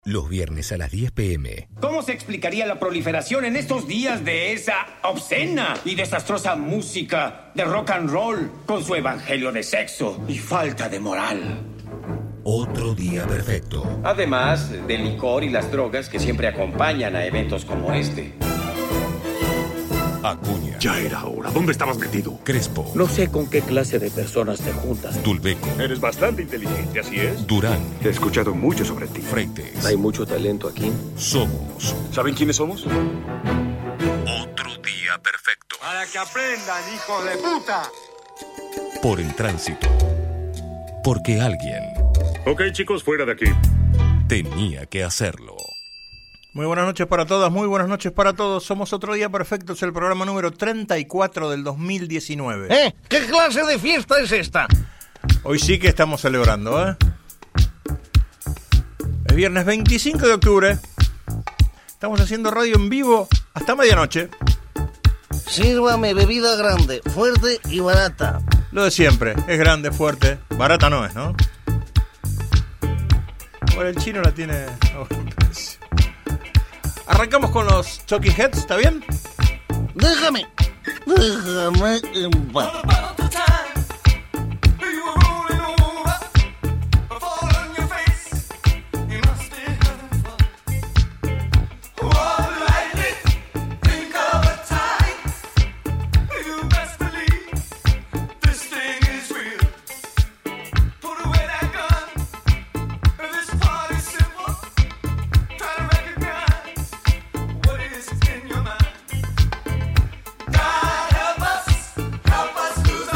Los viernes a las 10 p.m. ¿Cómo se explicaría la proliferación en estos días de esa obscena y desastrosa música de rock and roll con su evangelio de sexo y falta de moral? Otro día perfecto. Además del licor y las drogas que siempre acompañan a eventos como este. Acuña. Ya era hora. ¿Dónde estabas metido? Crespo. No sé con qué clase de personas te juntas. Tulbeco. Eres bastante inteligente, ¿así es? Durán. He escuchado mucho sobre ti. Freites. Hay mucho talento aquí. Somos. ¿Saben quiénes somos? Otro día perfecto. Para que aprendan, hijo de puta. Por el tránsito. Porque alguien Ok, chicos, fuera de aquí. tenía que hacerlo. Muy buenas noches para todas, muy buenas noches para todos. Somos Otro Día Perfecto, es el programa número 34 del 2019. ¿Qué clase de fiesta es esta? Hoy sí que estamos celebrando, ¿eh? Es viernes 25 de octubre. Estamos haciendo radio en vivo hasta medianoche. Sírvame bebida grande, fuerte y barata. Lo de siempre, es grande, fuerte, barata no es, ¿no? Ahora el chino la tiene a buen precio. Arrancamos con los Talking Heads, ¿está bien? Déjame en paz. God help us lose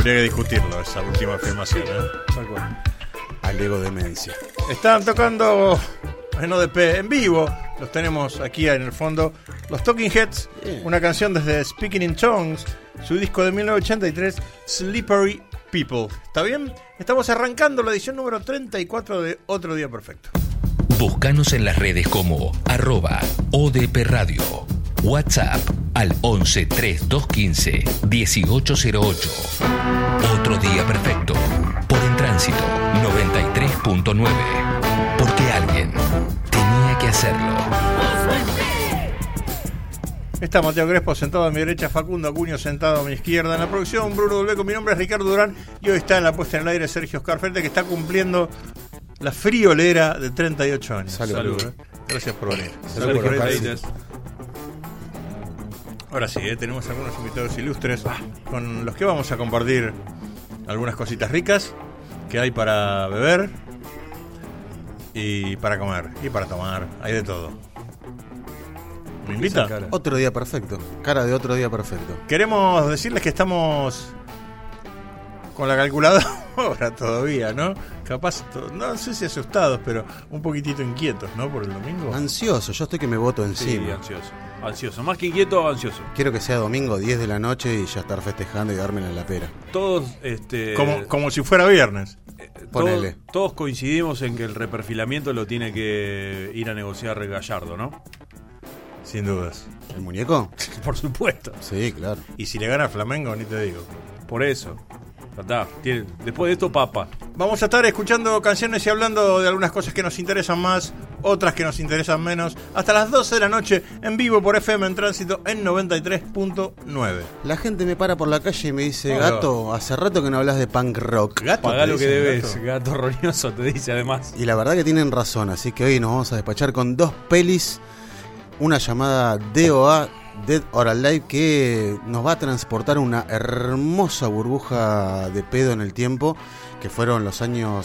Habría que discutirlo, esa última afirmación, Tal cual. Alego demencia. Están tocando en ODP en vivo. Los tenemos aquí en el fondo. Los Talking Heads, una canción desde Speaking in Tongues, su disco de 1983, Slippery People. ¿Está bien? Estamos arrancando la edición número 34 de Otro Día Perfecto. Búscanos en las redes como @ODP Radio. WhatsApp al 11 3215 1808. Otro Día Perfecto. Por En Tránsito 93.9. Porque alguien tenía que hacerlo. Está Mateo Crespo sentado a mi derecha, Facundo Acuño sentado a mi izquierda. En la producción, Bruno Dolbeco. Mi nombre es Ricardo Durán y hoy está en la puesta en el aire Sergio Oscar Frente, que está cumpliendo la friolera de 38 años. Salud. Gracias por venir. Salud por venir. Ahora sí, tenemos algunos invitados ilustres con los que vamos a compartir algunas cositas ricas que hay para beber y para comer y para tomar. Hay de todo. ¿Me invita? Otro día perfecto. Cara de otro día perfecto. Queremos decirles que estamos con la calculadora todavía, ¿no? Capaz, no sé si asustados, pero un poquitito inquietos, ¿no? Por el domingo. Ansioso, yo estoy que me boto encima. Sí, ansioso. Más que inquieto, ansioso. Quiero que sea domingo 10 de la noche y ya estar festejando y dármela en la pera. Todos, Como si fuera viernes. Ponele. Todos coincidimos en que el reperfilamiento lo tiene que ir a negociar Gallardo, ¿no? Sin dudas. ¿El muñeco? Por supuesto. Sí, claro. Y si le gana a Flamengo, ni te digo. Por eso. Después de esto, papa. Vamos a estar escuchando canciones y hablando de algunas cosas que nos interesan más, otras que nos interesan menos, hasta las 12 de la noche en vivo por FM en Tránsito en 93.9. La gente me para por la calle y me dice, Gato, hace rato que no hablas de punk rock. Gato, pagá lo que debes, Gato. gato roñoso, te dice además. Y la verdad que tienen razón, así que hoy nos vamos a despachar con dos pelis. Una llamada DOA, Dead or Alive, que nos va a transportar una hermosa burbuja de pedo en el tiempo, que fueron los años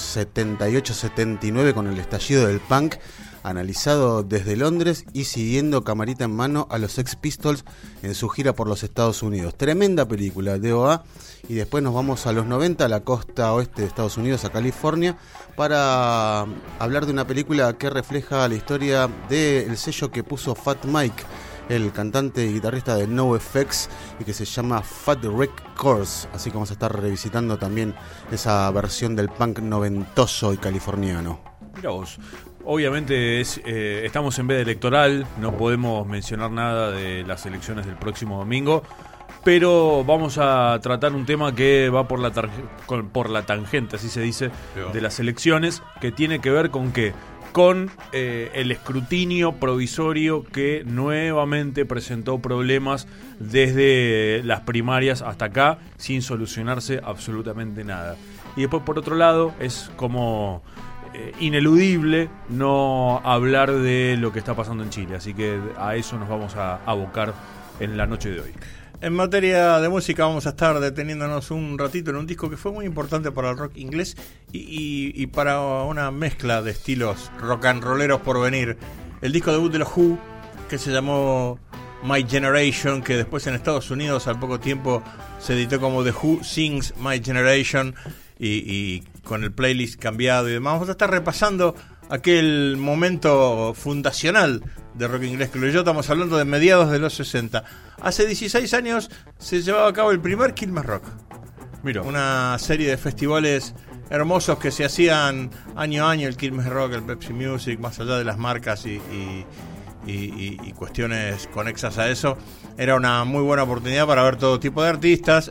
78-79 con el estallido del punk, analizado desde Londres y siguiendo camarita en mano a los Sex Pistols en su gira por los Estados Unidos. Tremenda película, DOA. Y después nos vamos a los 90, a la costa oeste de Estados Unidos, a California, para hablar de una película que refleja la historia del sello que puso Fat Mike, el cantante y guitarrista de NoFX, y que se llama Fat Records. Así que vamos a estar revisitando también esa versión del punk noventoso y californiano. Mira vos. Obviamente estamos en veda electoral, no podemos mencionar nada de las elecciones del próximo domingo, pero vamos a tratar un tema que va por la tangente, así se dice, de las elecciones, que tiene que ver con qué, con el escrutinio provisorio que nuevamente presentó problemas desde las primarias hasta acá, sin solucionarse absolutamente nada. Y después, por otro lado, es como ineludible no hablar de lo que está pasando en Chile, así que a eso nos vamos a abocar en la noche de hoy. En materia de música vamos a estar deteniéndonos un ratito en un disco que fue muy importante para el rock inglés y para una mezcla de estilos rock and rolleros por venir. El disco debut de los Who, que se llamó My Generation, que después en Estados Unidos al poco tiempo se editó como The Who Sings My Generation y con el playlist cambiado y demás. Vamos a estar repasando aquel momento fundacional de rock inglés que yo estamos hablando de mediados de los 60. Hace 16 años se llevaba a cabo el primer Quilmes Rock. Mira, una serie de festivales hermosos que se hacían año a año, el Quilmes Rock, el Pepsi Music, más allá de las marcas y cuestiones conexas a eso. Era una muy buena oportunidad para ver todo tipo de artistas.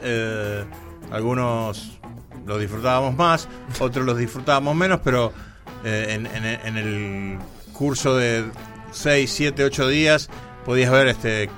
Algunos los disfrutábamos más, otros los disfrutábamos menos, pero en el curso de 6, 7, 8 días podías ver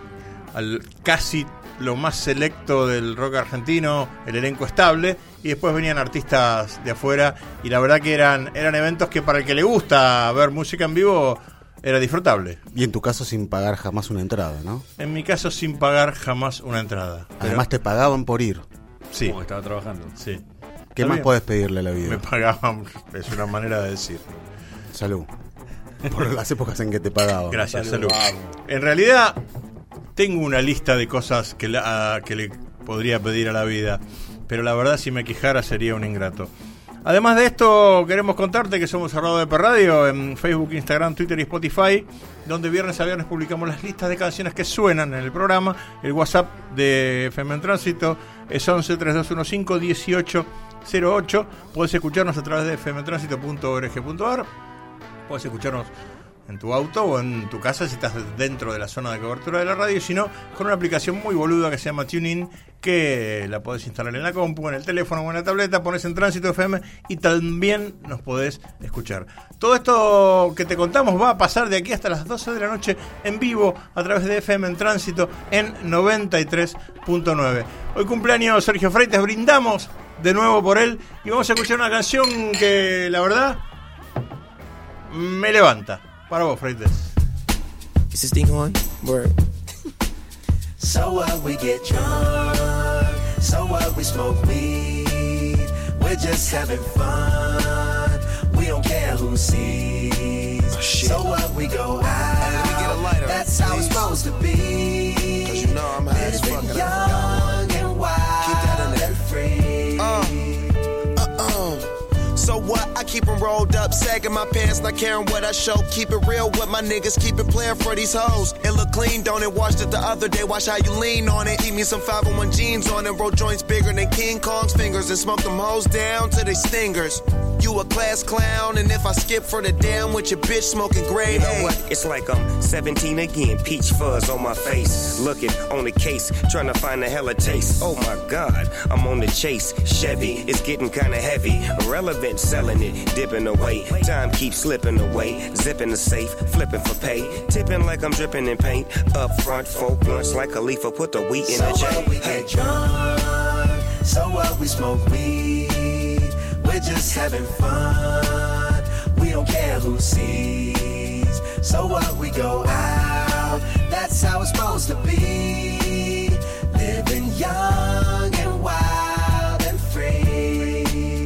casi lo más selecto del rock argentino, el elenco estable, y después venían artistas de afuera, y la verdad que eran eventos que para el que le gusta ver música en vivo era disfrutable. Y en tu caso sin pagar jamás una entrada, ¿no? En mi caso sin pagar jamás una entrada. Además te pagaban por ir. Sí. Como estaba trabajando. Sí. ¿Qué más podés pedirle a la vida? Me pagaban, es una manera de decir. Salud. Por las épocas en que te pagaban. Gracias, salud. En realidad tengo una lista de cosas que le podría pedir a la vida, pero la verdad si me quejara sería un ingrato. Además de esto, queremos contarte que somos @ODP Radio en Facebook, Instagram, Twitter y Spotify, donde viernes a viernes publicamos las listas de canciones que suenan en el programa. El WhatsApp de FM en Tránsito es 11 3215 1808. Puedes escucharnos a través de fmtransito.org.ar. Puedes escucharnos en tu auto o en tu casa si estás dentro de la zona de cobertura de la radio, y si no, con una aplicación muy boluda que se llama TuneIn, que la podés instalar en la compu, en el teléfono o en la tableta, pones en Tránsito FM y también nos podés escuchar. Todo esto que te contamos va a pasar de aquí hasta las 12 de la noche en vivo a través de FM en Tránsito en 93.9. Hoy cumpleaños Sergio Freites, brindamos de nuevo por él y vamos a escuchar una canción que la verdad me levanta. Para vos, Freites. Is this thing on? Word. So what, we get drunk. So what, we smoke weed. We're just having fun. We don't care who sees. Oh, so what, we go out. That's how it's supposed to be. 'Cause you know I'm high as fuck. Young and wild and free. So what? I keep them rolled up, sagging my pants, not caring what I show. Keep it real with my niggas, keep it playing for these hoes. It look clean, don't it? Washed it the other day, watch how you lean on it. Keep me some 501 jeans on it, roll joints bigger than King Kong's fingers, and smoke them hoes down to they stingers. You a class clown, and if I skip for the damn with your bitch smoking gray, you know what? It's like I'm 17 again, peach fuzz on my face. Looking on the case, trying to find a hella taste. Oh my God, I'm on the chase. Chevy, it's getting kinda heavy. Irrelevant, selling it, dipping away. Time keeps slipping away. Zipping the safe, flipping for pay. Tipping like I'm dripping in paint. Up front, 4 blunts like Khalifa, put the wheat in the chain. So what, we get drunk. So what, we smoke weed. We're just having fun. We don't care who sees. So what, we go out. That's how it's supposed to be. Living young and wild and free.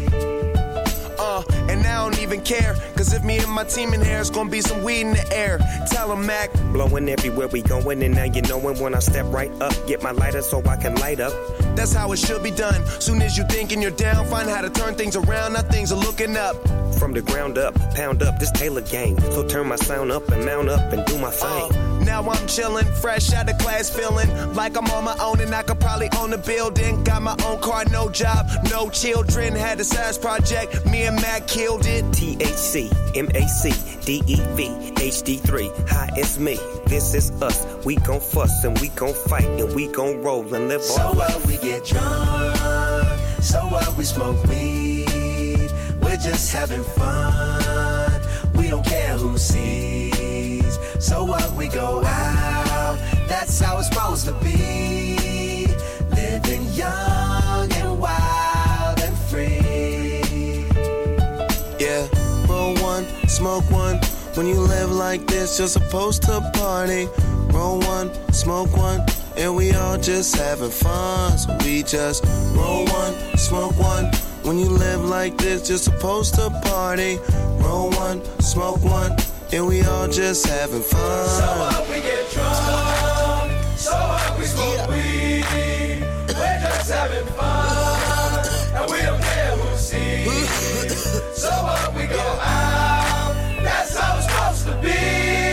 And I don't even care, cause if me and my team in here, it's gonna be some weed in the air. Tell 'em, Mac. Blowing everywhere we going, and now you knowin' when I step right up. Get my lighter so I can light up. That's how it should be done. Soon as you thinking you're down, find how to turn things around. Now things are looking up. From the ground up, pound up this Taylor gang. So turn my sound up and mount up and do my thing. Now I'm chillin', fresh out of class, feeling like I'm on my own and I could probably own a building. Got my own car, no job, no children. Had a science project, me and Mac killed it. THC, MAC, DEV, HD3, hi, it's me. This is us. We gon' fuss and we gon' fight and we gon' roll and live so on. So what, we get drunk. So what, we smoke weed. We're just having fun. We don't care who sees. So what, we go out. That's how it's supposed to be. Living young and wild and free. Yeah, roll one, smoke one. When you live like this, you're supposed to party. Roll one, smoke one, and we all just having fun. So we just roll one, smoke one. When you live like this, you're supposed to party. Roll one, smoke one, and we all just having fun. So what, we get drunk. So what, we smoke weed. We're just having fun, and we don't care who sees. So what, we go out. That's how it's supposed to be.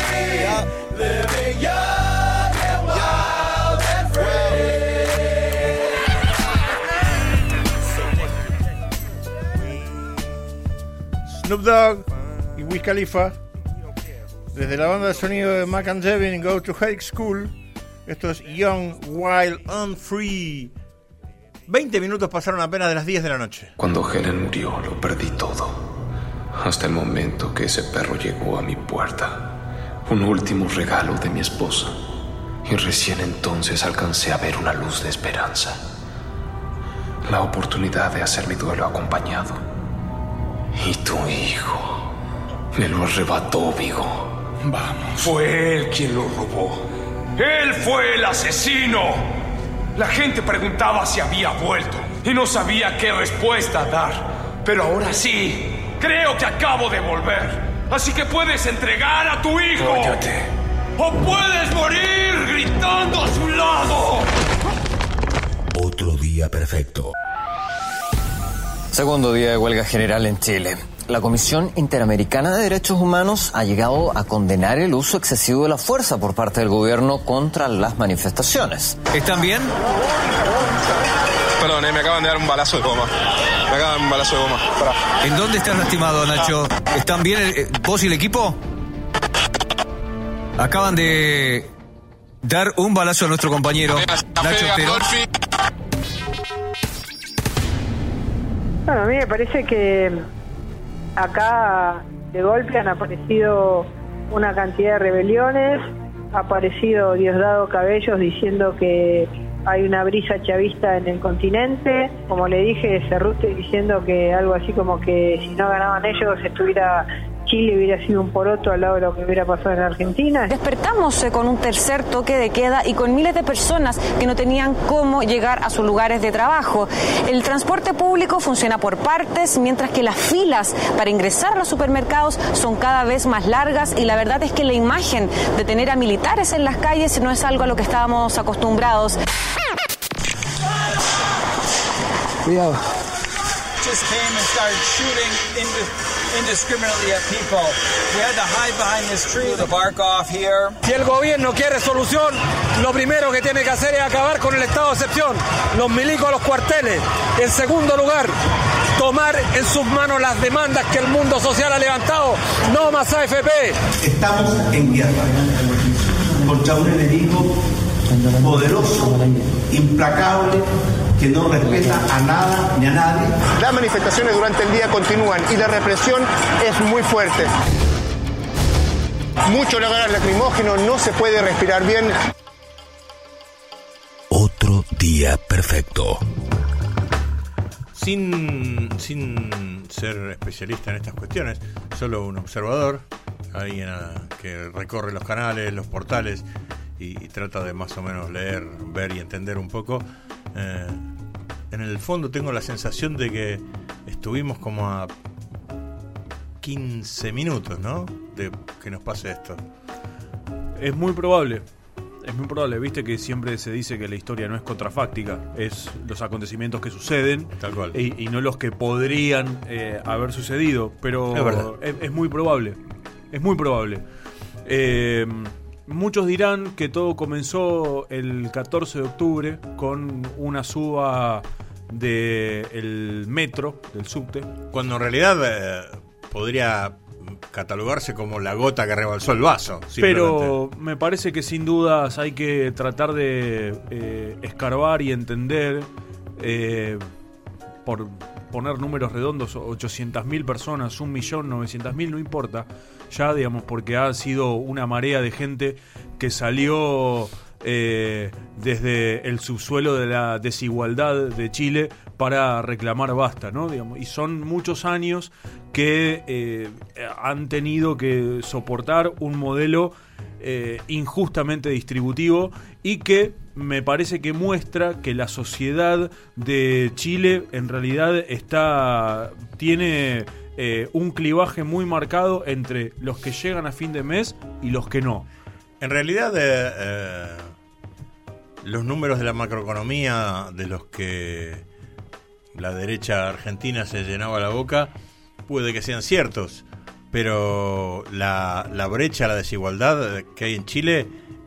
Living young and wild and free. Snoop Dogg y Wiz Khalifa, desde la banda de sonido de Mac and Devin, Go to High School. Esto es Young, Wild and Free. 20 minutos pasaron apenas de las 10 de la noche. Cuando Helen murió, lo perdí todo. Hasta el momento que ese perro llegó a mi puerta. Un último regalo de mi esposa. Y recién entonces alcancé a ver una luz de esperanza. La oportunidad de hacer mi duelo acompañado. Y tu hijo me lo arrebató, Vigo. Vamos. Fue él quien lo robó. ¡Él fue el asesino! La gente preguntaba si había vuelto y no sabía qué respuesta dar. Pero ahora sí, creo que acabo de volver. Así que puedes entregar a tu hijo. Cállate. O puedes morir gritando a su lado. Otro día perfecto. Segundo día de huelga general en Chile. La Comisión Interamericana de Derechos Humanos ha llegado a condenar el uso excesivo de la fuerza por parte del gobierno contra las manifestaciones. ¿Están bien? Perdón, me acaban de dar un balazo de goma. ¿En dónde estás lastimado, Nacho? ¿Están bien vos y el equipo? Acaban de dar un balazo a nuestro compañero Nacho Otero. Bueno, a mí me parece que acá de golpe han aparecido una cantidad de rebeliones, ha aparecido Diosdado Cabellos diciendo que hay una brisa chavista en el continente, como le dije, Cerruti diciendo que algo así como que si no ganaban ellos Chile hubiera sido un poroto al lado de lo que hubiera pasado en Argentina. Despertamos con un tercer toque de queda y con miles de personas que no tenían cómo llegar a sus lugares de trabajo. El transporte público funciona por partes, mientras que las filas para ingresar a los supermercados son cada vez más largas y la verdad es que la imagen de tener a militares en las calles no es algo a lo que estábamos acostumbrados. Cuidado. Just came and started shooting indiscriminately at people. We had to hide behind this tree to bark off here. Si el gobierno quiere solución, lo primero que tiene que hacer es acabar con el estado de excepción, los milicos a los cuarteles. En segundo lugar, tomar en sus manos las demandas que el mundo social ha levantado. No más AFP. Estamos en guerra contra un enemigo poderoso, implacable, que no respeta a nada ni a nadie. Las manifestaciones durante el día continúan y la represión es muy fuerte. Mucho gas lacrimógeno, no se puede respirar bien. Otro día perfecto. Sin ser especialista en estas cuestiones, solo un observador, alguien que recorre los canales, los portales y trata de más o menos leer, ver y entender un poco. En el fondo tengo la sensación de que estuvimos como a 15 minutos, ¿no?, de que nos pase esto. Es muy probable. Viste que siempre se dice que la historia no es contrafáctica, es los acontecimientos que suceden. Tal cual. Y no los que podrían haber sucedido, pero es verdad. Es muy probable. Muchos dirán que todo comenzó el 14 de octubre con una suba del metro, del subte. Cuando en realidad podría catalogarse como la gota que rebalsó el vaso. Pero me parece que sin dudas hay que tratar de escarbar y entender, por poner números redondos, 800.000 personas, 1.900.000, no importa, ya digamos, porque ha sido una marea de gente que salió desde el subsuelo de la desigualdad de Chile para reclamar basta, ¿no? Digamos, y son muchos años que han tenido que soportar un modelo injustamente distributivo y que me parece que muestra que la sociedad de Chile en realidad tiene un clivaje muy marcado entre los que llegan a fin de mes y los que no. En realidad los números de la macroeconomía de los que la derecha argentina se llenaba la boca puede que sean ciertos, pero la brecha, la desigualdad que hay en Chile,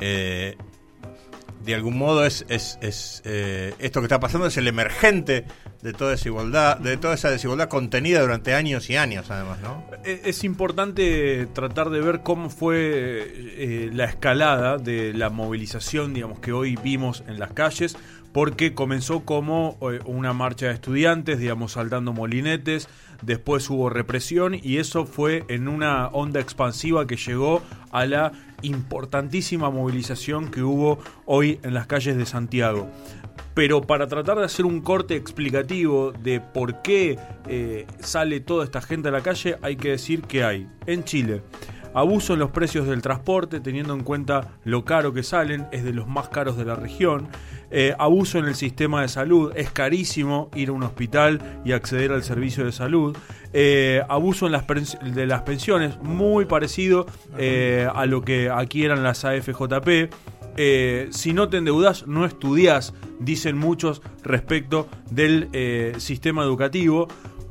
de algún modo es esto que está pasando es el emergente de toda desigualdad, de toda esa desigualdad contenida durante años y años, además, ¿no? Es importante tratar de ver cómo fue la escalada de la movilización, digamos, que hoy vimos en las calles, porque comenzó como una marcha de estudiantes, digamos, saltando molinetes, después hubo represión y eso fue en una onda expansiva que llegó a la importantísima movilización que hubo hoy en las calles de Santiago. Pero para tratar de hacer un corte explicativo de por qué sale toda esta gente a la calle, hay que decir que hay en Chile abuso en los precios del transporte, teniendo en cuenta lo caro que salen, es de los más caros de la región. Abuso en el sistema de salud, es carísimo ir a un hospital y acceder al servicio de salud. Abuso de las pensiones, muy parecido a lo que aquí eran las AFJP. Si no te endeudás, no estudiás, dicen muchos respecto del sistema educativo.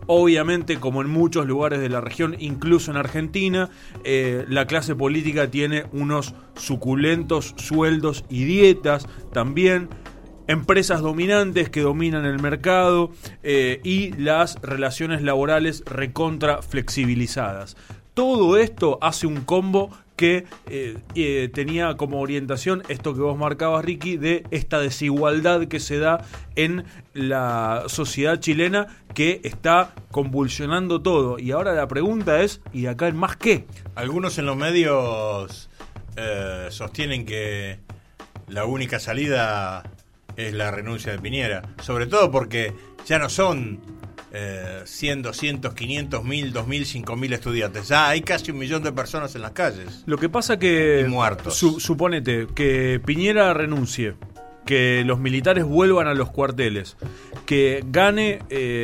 Obviamente, como en muchos lugares de la región, incluso en Argentina, la clase política tiene unos suculentos sueldos y dietas también, empresas dominantes que dominan el mercado y las relaciones laborales recontra flexibilizadas. Todo esto hace un combo que tenía como orientación esto que vos marcabas, Ricky, de esta desigualdad que se da en la sociedad chilena, que está convulsionando todo. Y ahora la pregunta es, ¿y de acá en más qué? Algunos en los medios sostienen que la única salida es la renuncia de Piñera, sobre todo porque ya no son 100, 200, 500, 1000, 2000, 5000 estudiantes. Ya hay casi 1 millón de personas en las calles. Lo que pasa que, y muertos. Suponete que Piñera renuncie, que los militares vuelvan a los cuarteles, que gane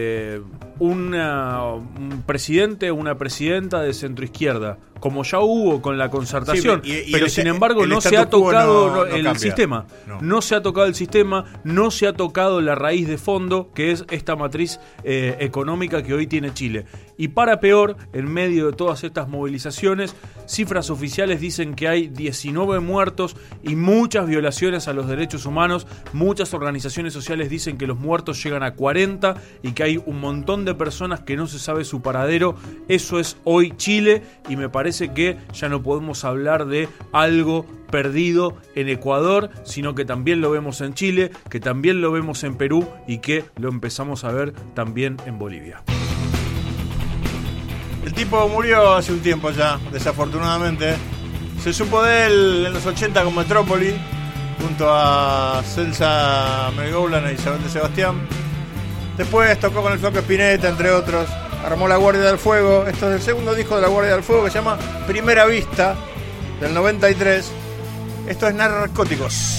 un presidente o una presidenta de centroizquierda, como ya hubo con la concertación, sí, pero sin embargo no se ha tocado el sistema. No se ha tocado el sistema, no se ha tocado la raíz de fondo, que es esta matriz económica que hoy tiene Chile. Y para peor, en medio de todas estas movilizaciones, cifras oficiales dicen que hay 19 muertos y muchas violaciones a los derechos humanos. Muchas organizaciones sociales dicen que los muertos llegan a 40 y que hay un montón de personas que no se sabe su paradero. Eso es hoy Chile, y me parece que ya no podemos hablar de algo perdido en Ecuador, sino que también lo vemos en Chile, que también lo vemos en Perú y que lo empezamos a ver también en Bolivia. El tipo murió hace un tiempo ya, desafortunadamente. Se supo de él en los 80 con Metrópoli, junto a Celsa Mergoulan e Isabel de Sebastián. Después tocó con el Flaco Spinetta, entre otros. Armó La Guardia del Fuego. Esto es el segundo disco de La Guardia del Fuego, que se llama Primera Vista, del 93. Esto es Narcóticos.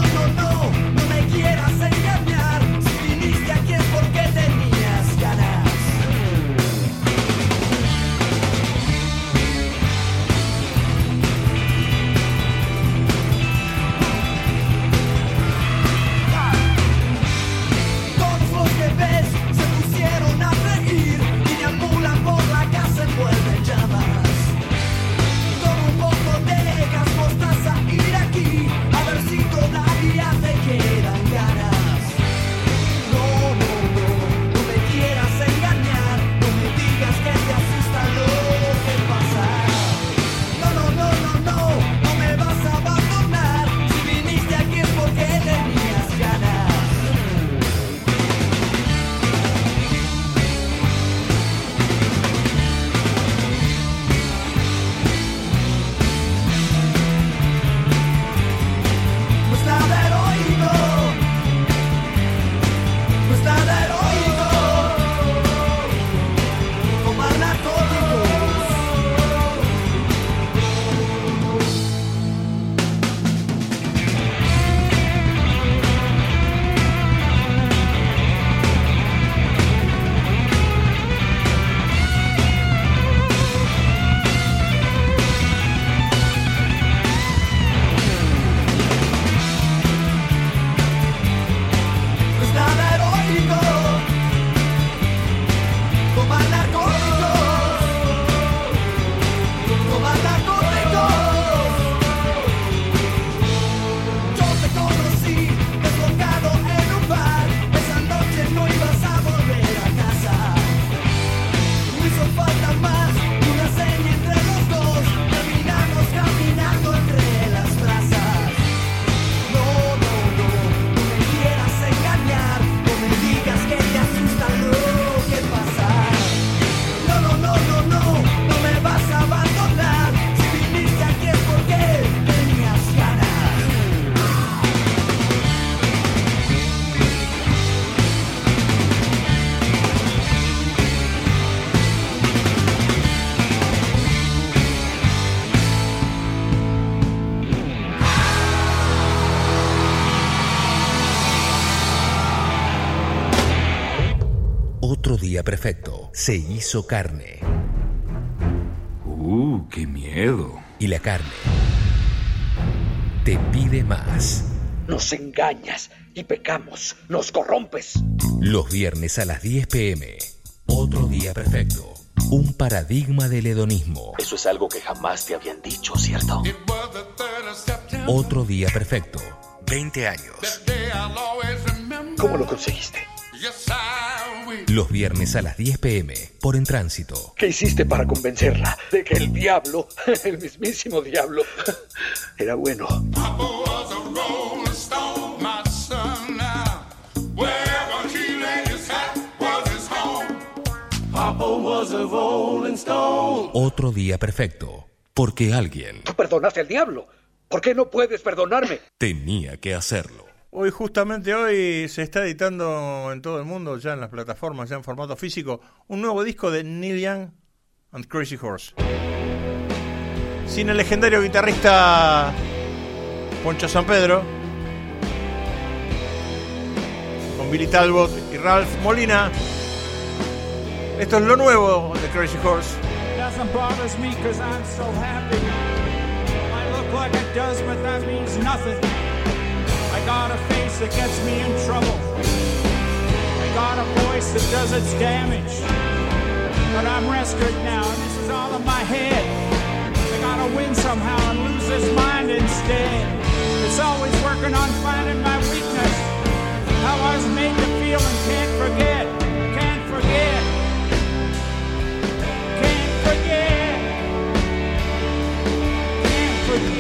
No me quieras engañar, si viniste aquí es porque tenías ganas. perfecto se hizo carne. ¡Qué miedo! Y la carne te pide más. Nos engañas y pecamos, nos corrompes. Los viernes a las 10 p.m. Otro día perfecto. Un paradigma del hedonismo. Eso es algo que jamás te habían dicho, ¿cierto? Otro día perfecto. 20 años. ¿Cómo lo conseguiste? Los viernes a las 10 p.m. por En Tránsito. ¿Qué hiciste para convencerla de que el diablo, el mismísimo diablo, era bueno? Otro día perfecto. Porque alguien Tú perdonaste al diablo. ¿Por qué no puedes perdonarme? tenía que hacerlo. Justamente hoy se está editando en todo el mundo, ya en las plataformas, ya en formato físico, un nuevo disco de Neil Young and Crazy Horse. Sin el legendario guitarrista Poncho San Pedro, con Billy Talbot y Ralph Molina. Esto es lo nuevo de Crazy Horse. Nothing bothers me 'cause I'm so happy. I look like it does, but that means nothing. I got a face that gets me in trouble. I got a voice that does its damage. But I'm rescued now, and this is all in my head. I gotta win somehow and lose this mind instead. It's always working on finding my weakness. How I was made to feel and can't forget. Can't forget. Can't forget. Can't forget.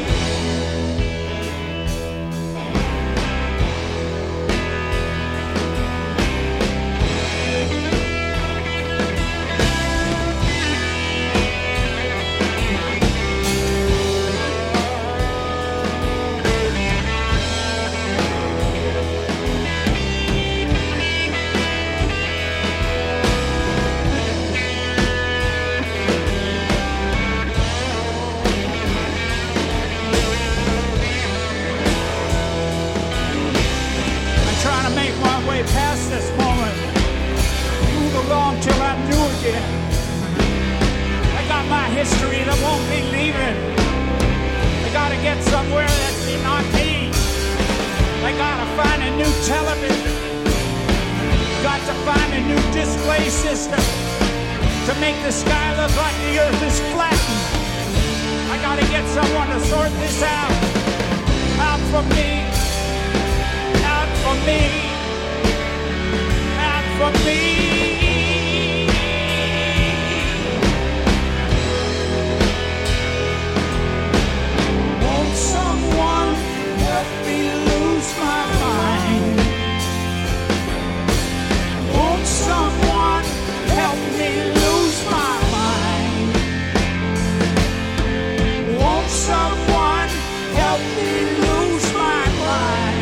Past this moment, move along till I'm new again. I got my history that won't be leaving. I gotta get somewhere that's not me. I gotta find a new television. Got to find a new display system to make the sky look like the earth is flattened. I gotta get someone to sort this out. Out for me. Out for me. For me, won't someone help me lose my mind? Won't someone help me lose my mind? Won't someone help me lose my mind?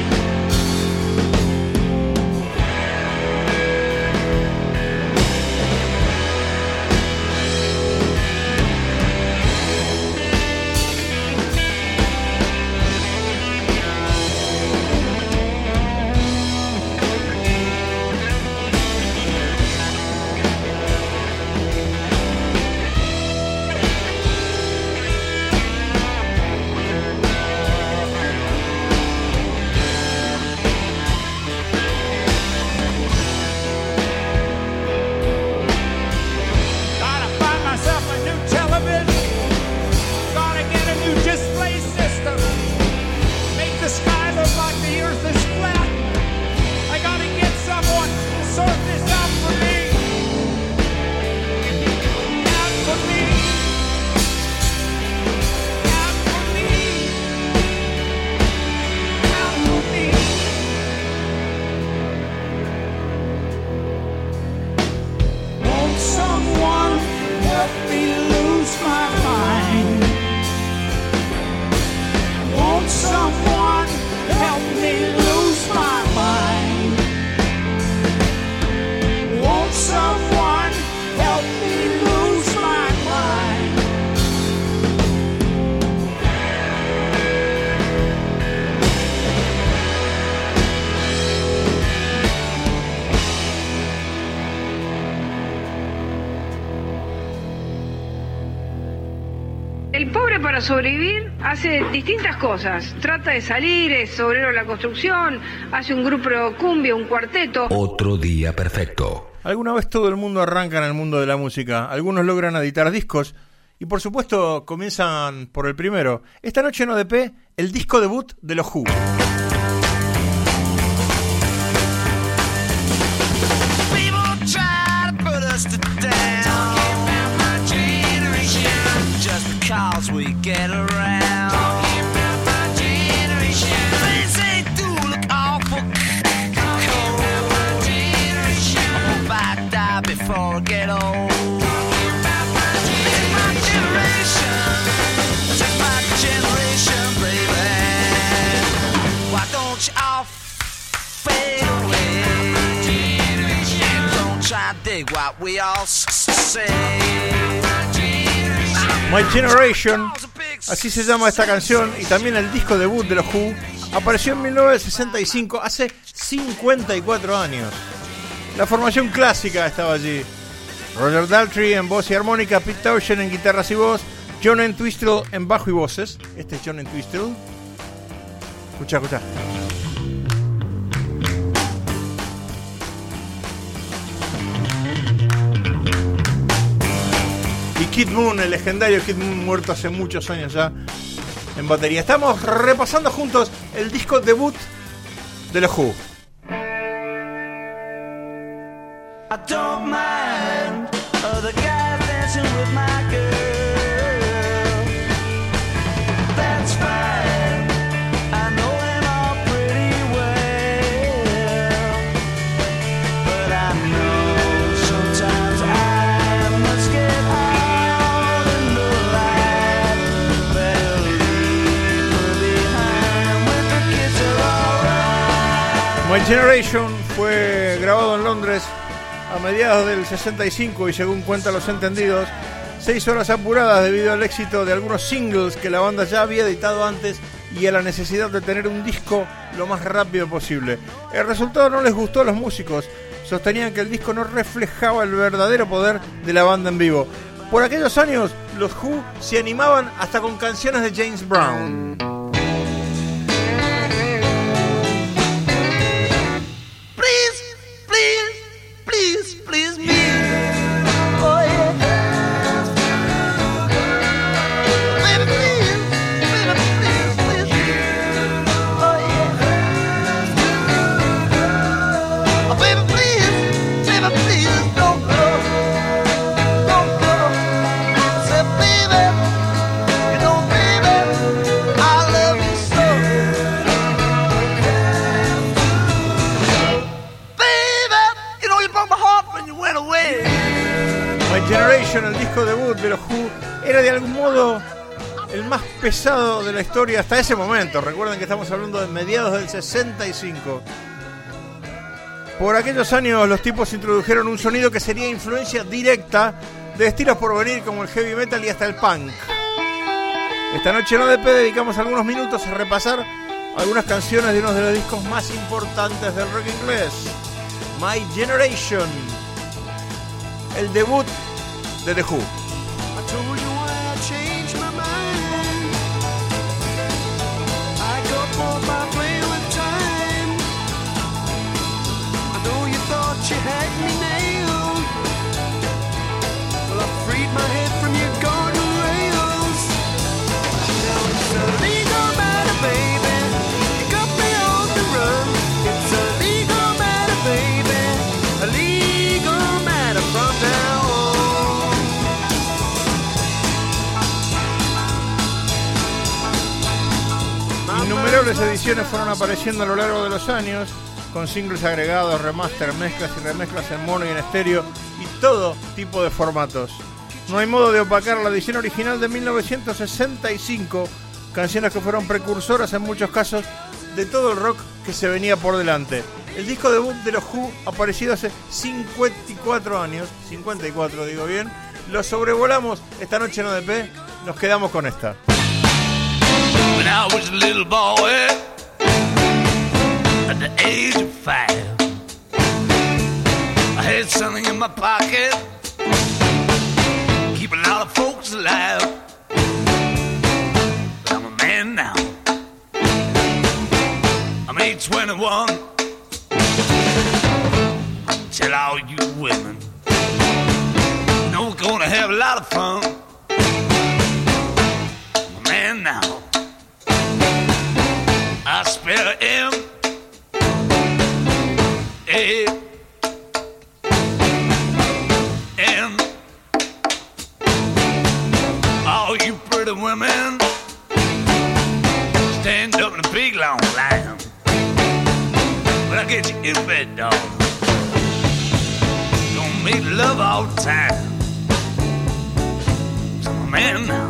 el pobre para sobrevivir hace distintas cosas. Trata de salir, es obrero de la construcción, hace un grupo de cumbia, un cuarteto. Otro día perfecto. Alguna vez todo el mundo arranca en el mundo de la música. Algunos logran editar discos y por supuesto comienzan por el primero. Esta noche en ODP, el disco debut de los Who. Cause we get around. Talking about my generation. Things they do look awful cold. My generation. I hope I die before I get old. Talking about my generation. This is my generation, baby. Why don't you all fade away? Don't try to dig what we all say. My Generation, así se llama esta canción, y también el disco debut de los Who, apareció en 1965, hace 54 años. La formación clásica estaba allí. Roger Daltrey en voz y armónica, Pete Townshend en guitarras y voz, John Entwistle en bajo y voces. Este es John Entwistle. Escucha, escucha. Y Kid Moon, el legendario Kid Moon, muerto hace muchos años ya, en batería. Estamos repasando juntos el disco debut de los Who. I don't mind other guys dancing with my girl. That's fine. I know them all pretty well. But I know sometimes I must get out in the light. Better leave her behind when the kids are alright. My Generation fue grabado en Londres a mediados del 65 y según cuentan los entendidos, 6 horas apuradas debido al éxito de algunos singles que la banda ya había editado antes y a la necesidad de tener un disco lo más rápido posible. El resultado no les gustó a los músicos, sostenían que el disco no reflejaba el verdadero poder de la banda en vivo. Por aquellos años, los Who se animaban hasta con canciones de James Brown. Please me. Oh yeah. Baby, please. Baby, please. Oh yeah. Oh baby, please. Baby, please. Don't go. Don't go. I said, baby. You know, baby, I love you so. Baby, you know you broke my heart when you went away. My Generation, el disco debut de los Who, era de algún modo el más pesado de la historia hasta ese momento. Recuerden que estamos hablando de mediados del 65. Por aquellos años los tipos introdujeron un sonido que sería influencia directa de estilos por venir como el heavy metal y hasta el punk. Esta noche en ODP dedicamos algunos minutos a repasar algunas canciones de uno de los discos más importantes del rock inglés. My Generation, el debut de The Who. I told you why I changed my mind. I got bored by playing with time. I know you thought you had me nailed. Well, I freed my head from your guardrails. Now it's a legal matter, baby. You got me on the run. It's a legal matter, baby. A legal matter from now on. Innumerables ediciones fueron apareciendo a lo largo de los años, con singles agregados, remaster, mezclas y remezclas en mono y en estéreo, y todo tipo de formatos. No hay modo de opacar la edición original de 1965, canciones que fueron precursoras en muchos casos de todo el rock que se venía por delante. El disco debut de los Who, aparecido hace 54 años, 54 digo bien, lo sobrevolamos esta noche en ODP, nos quedamos con esta. When I was a little boy, at the age of 5, I had something in my pocket, keep a lot of folks alive. 21. Tell all you women, you know we're gonna have a lot of fun. Man, now I spell M A N. All you pretty women, stand up in a big long line. But I'll get you in bed, dog. Gonna make love all the time. So, man, now.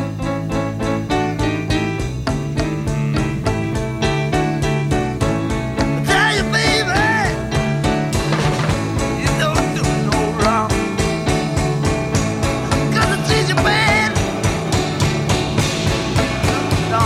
I tell you, baby, you don't do no wrong. 'Cause I treat you bad. No.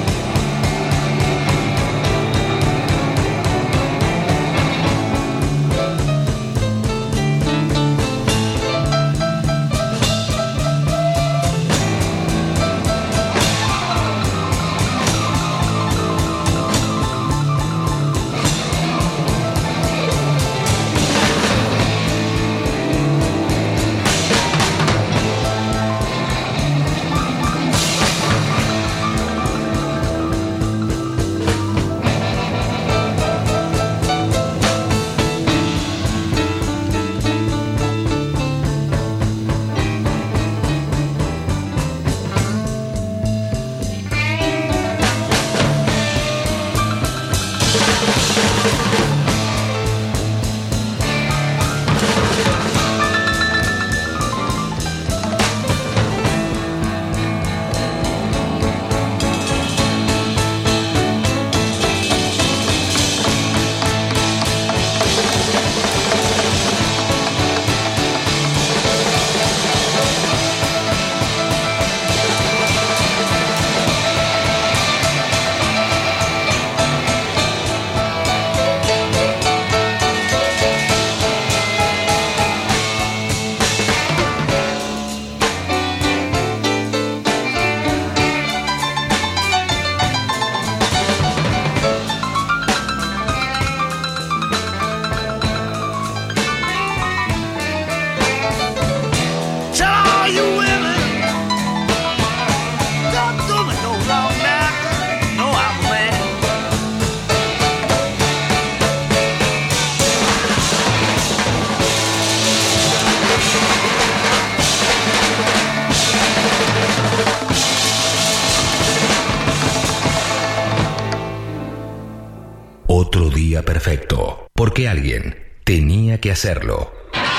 Otro día perfecto, porque alguien tenía que hacerlo.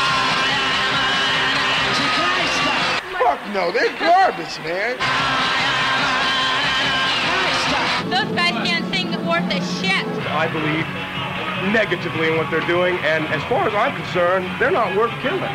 Fuck no, they're garbage, man. Those guys can't sing worth a shit. I believe negatively in what they're doing, and as far as I'm concerned, they're not worth killing.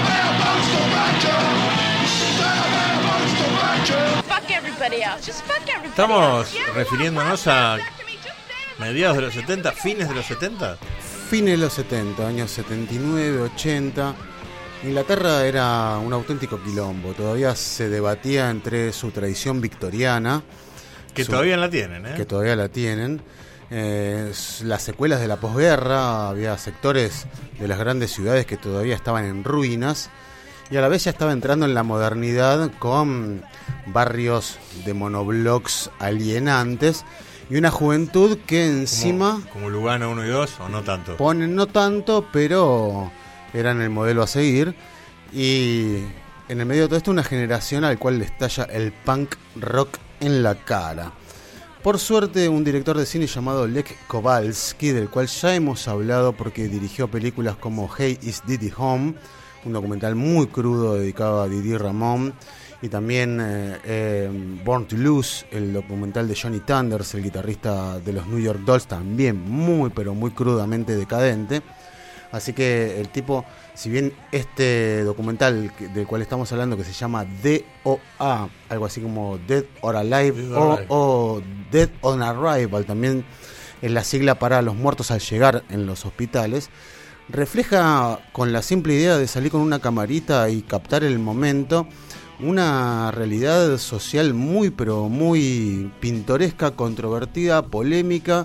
Fuck everybody else. Just fuck everybody Estamos else. refiriéndonos a mediados de los 70, fines de los 70. Fines de los 70, años 79, 80. Inglaterra era un auténtico quilombo. Todavía se debatía entre su tradición victoriana. Que todavía la tienen, ¿eh? Que todavía la tienen. Las secuelas de la posguerra. Había sectores de las grandes ciudades que todavía estaban en ruinas. Y a la vez ya estaba entrando en la modernidad con barrios de monoblocks alienantes. Y una juventud que encima... Como Lugano 1 y 2, o no tanto. Ponen no tanto, pero eran el modelo a seguir. Y en el medio de todo esto, una generación al cual le estalla el punk rock en la cara. Por suerte, un director de cine llamado Lech Kowalski, del cual ya hemos hablado porque dirigió películas como Hey, Is Didi Home, un documental muy crudo dedicado a Didi Ramón. Y también Born to Lose, el documental de Johnny Thunders, el guitarrista de los New York Dolls, también muy pero muy crudamente decadente. Así que el tipo, si bien este documental del cual estamos hablando, que se llama DOA, algo así como Dead or Alive o Dead on Arrival, también es la sigla para los muertos al llegar en los hospitales, refleja con la simple idea de salir con una camarita y captar el momento una realidad social muy pero muy pintoresca, controvertida, polémica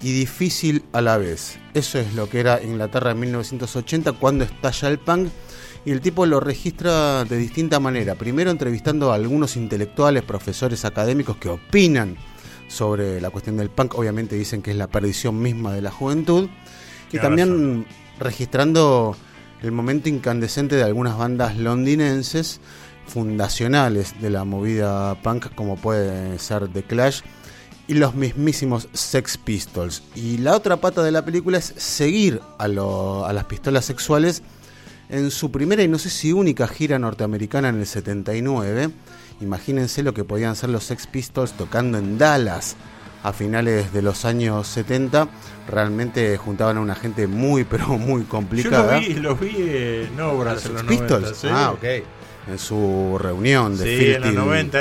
y difícil a la vez. Eso es lo que era Inglaterra en 1980 cuando estalla el punk, y el tipo lo registra de distinta manera. Primero entrevistando a algunos intelectuales, profesores académicos que opinan sobre la cuestión del punk. Obviamente dicen que es la perdición misma de la juventud. Y también registrando el momento incandescente de algunas bandas londinenses fundacionales de la movida punk, como puede ser The Clash y los mismísimos Sex Pistols. Y la otra pata de la película es seguir a las pistolas sexuales en su primera y no sé si única gira norteamericana en el 79. Imagínense lo que podían ser los Sex Pistols tocando en Dallas a finales de los años 70. Realmente juntaban a una gente muy pero muy complicada. Yo los vi en obras en los Pistols. 90, ¿sí? Ah, ok. En su reunión de sí, en los 90,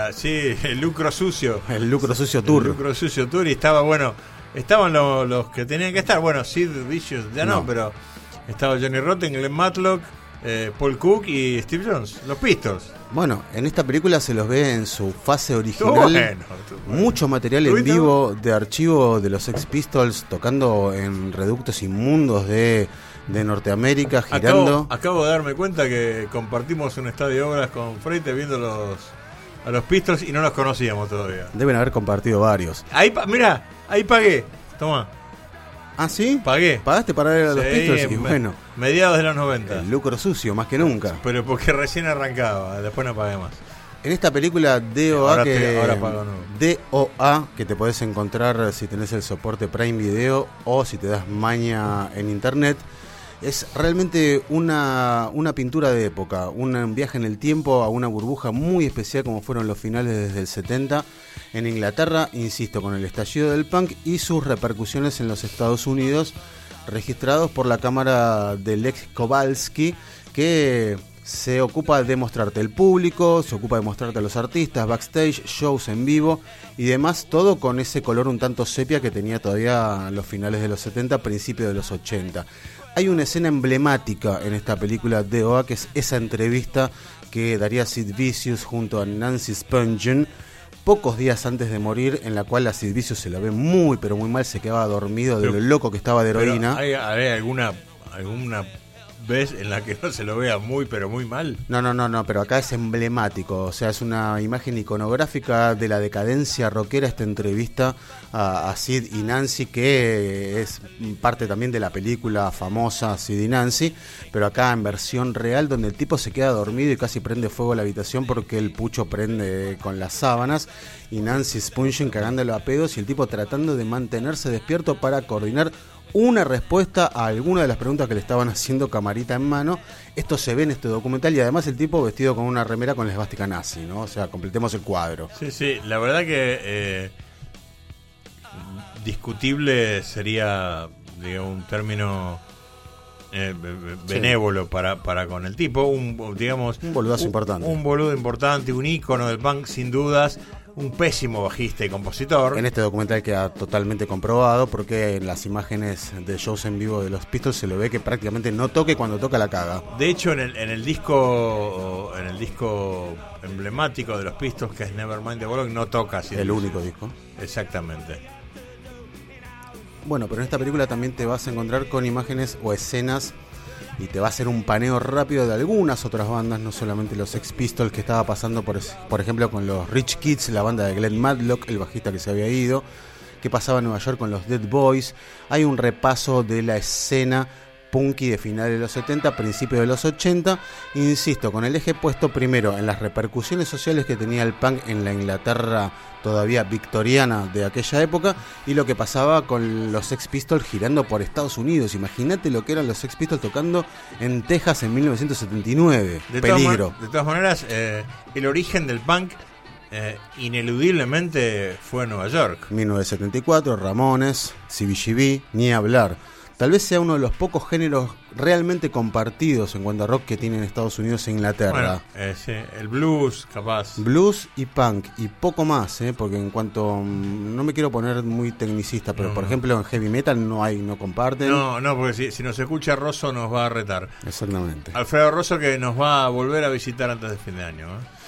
el Lucro Sucio. El Lucro Sucio Tour. El Lucro Sucio Tour, y estaba, bueno, estaban los que tenían que estar. Bueno, Sid Vicious ya no, pero estaba Johnny Rotten, Glenn Matlock, Paul Cook y Steve Jones, los Pistols. Bueno, en esta película se los ve en su fase original. Mucho material en vivo de archivo de los Sex Pistols tocando en reductos inmundos de Norteamérica, girando. Acabo de darme cuenta que compartimos un estadio de obras con Freite viendo a los Pistols y no los conocíamos todavía. Deben haber compartido varios. Mirá, ahí pagué. Toma. ¿Ah, sí? Pagué. ¿Pagaste para ver a los Pistols? Y bueno, mediados de los 90. El lucro sucio, más que nunca. Pero porque recién arrancaba, después no pagué más. En esta película DOA, ahora pago, no. DOA, que te podés encontrar si tenés el soporte Prime Video o si te das maña en internet, es realmente una pintura de época, un viaje en el tiempo a una burbuja muy especial como fueron los finales desde el 70 en Inglaterra, insisto, con el estallido del punk y sus repercusiones en los Estados Unidos, registrados por la cámara de Lex Kowalski, que se ocupa de mostrarte el público, se ocupa de mostrarte a los artistas, backstage, shows en vivo y demás, todo con ese color un tanto sepia que tenía todavía los finales de los 70, principios de los 80. Hay una escena emblemática en esta película de DOA, que es esa entrevista que daría Sid Vicious junto a Nancy Spungen pocos días antes de morir, en la cual a Sid Vicious se la ve muy pero muy mal, se quedaba dormido de lo loco que estaba de heroína. ¿Hay alguna vez en la que no se lo vea muy pero muy mal? No, pero acá es emblemático, o sea, es una imagen iconográfica de la decadencia rockera, esta entrevista a Sid y Nancy, que es parte también de la película famosa Sid y Nancy, pero acá en versión real, donde el tipo se queda dormido y casi prende fuego a la habitación porque el pucho prende con las sábanas, y Nancy Spungen cagándolo a pedos y el tipo tratando de mantenerse despierto para coordinar una respuesta a alguna de las preguntas que le estaban haciendo camarita en mano. Esto se ve en este documental y además el tipo vestido con una remera con la esvástica nazi, ¿no? O sea, completemos el cuadro. Sí, la verdad que discutible sería, digamos, un término benévolo para con el tipo, un boludazo importante. Un boludo importante, un ícono del punk sin dudas. Un pésimo bajista y compositor. En este documental queda totalmente comprobado, porque en las imágenes de shows en vivo de los Pistols se lo ve que prácticamente no toca y cuando toca la caga. De hecho, en el disco emblemático de los Pistols, que es Nevermind the Bollocks, no toca así. El único disco. Exactamente. Bueno, pero en esta película también te vas a encontrar con imágenes o escenas y te va a hacer un paneo rápido de algunas otras bandas, no solamente los Sex Pistols, que estaba pasando por ejemplo con los Rich Kids, la banda de Glenn Matlock, el bajista que se había ido, que pasaba en Nueva York con los Dead Boys. Hay un repaso de la escena punky de finales de los 70, principios de los 80, insisto, con el eje puesto primero en las repercusiones sociales que tenía el punk en la Inglaterra todavía victoriana de aquella época y lo que pasaba con los Sex Pistols girando por Estados Unidos. Imagínate lo que eran los Sex Pistols tocando en Texas en 1979. Peligro. De todas maneras, el origen del punk ineludiblemente fue en Nueva York. 1974, Ramones, CBGB, ni hablar. Tal vez sea uno de los pocos géneros realmente compartidos en cuanto a rock que tienen Estados Unidos e Inglaterra. Bueno, sí, el blues, capaz. Blues y punk, y poco más, porque en cuanto... no me quiero poner muy tecnicista, pero por ejemplo en heavy metal no comparten. No, porque si nos escucha Rosso nos va a retar. Exactamente. Alfredo Rosso, que nos va a volver a visitar antes de fin de año.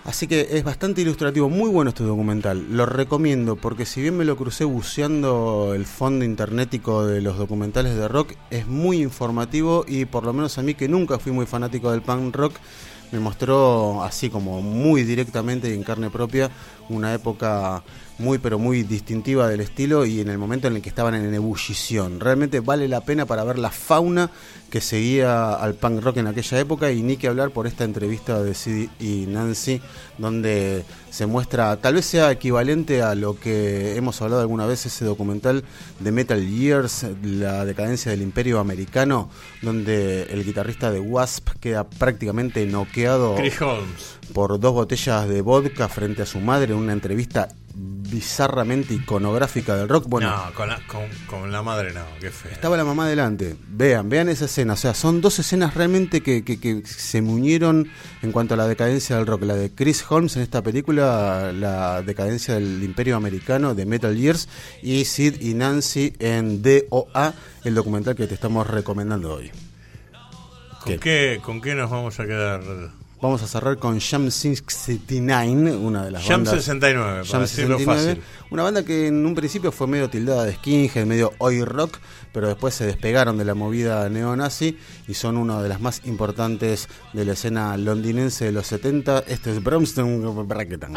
Así que es bastante ilustrativo, muy bueno este documental, lo recomiendo porque si bien me lo crucé buceando el fondo internetico de los documentales de rock, es muy informativo y por lo menos a mí que nunca fui muy fanático del punk rock, me mostró así como muy directamente y en carne propia una época muy pero muy distintiva del estilo y en el momento en el que estaban en ebullición. Realmente vale la pena para ver la fauna que seguía al punk rock en aquella época y ni que hablar por esta entrevista de Sid y Nancy donde se muestra, tal vez sea equivalente a lo que hemos hablado alguna vez, ese documental de Metal Years, la decadencia del Imperio Americano, donde el guitarrista de Wasp queda prácticamente noqueado Chris Holmes por 2 botellas de vodka frente a su madre en una entrevista bizarramente iconográfica del rock. Bueno, no, con la madre no, qué feo. Estaba la mamá delante. Vean esa escena. O sea, son 2 escenas realmente que se me unieron en cuanto a la decadencia del rock. La de Chris Holmes en esta película, la decadencia del Imperio Americano de Metal Years, y Sid y Nancy en DOA, el documental que te estamos recomendando hoy. ¿Con qué nos vamos a quedar? Vamos a cerrar con Jam 69, una de las Jam bandas... 69, para decirlo fácil. Una banda que en un principio fue medio tildada de skinhead, medio oi rock, pero después se despegaron de la movida neonazi y son una de las más importantes de la escena londinense de los 70. Este es Bromston Bracketang.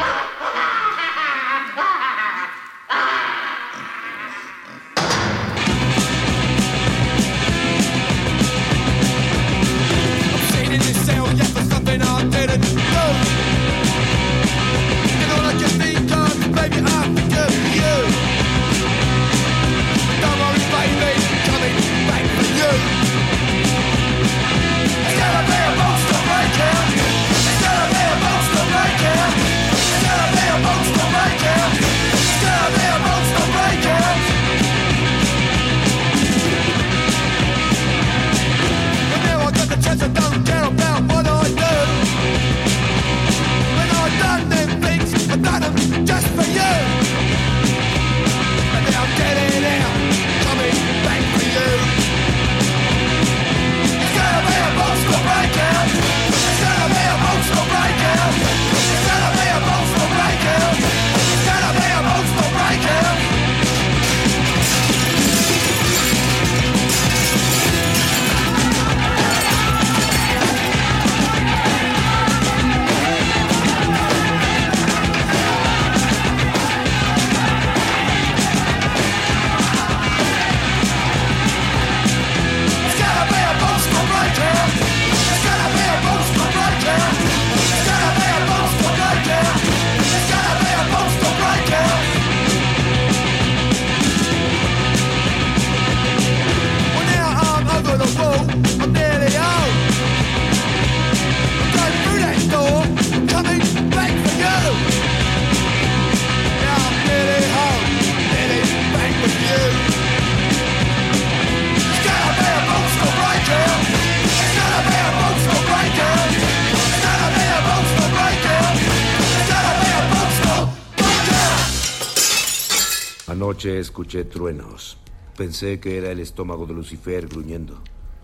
Anoche escuché truenos. Pensé que era el estómago de Lucifer gruñendo.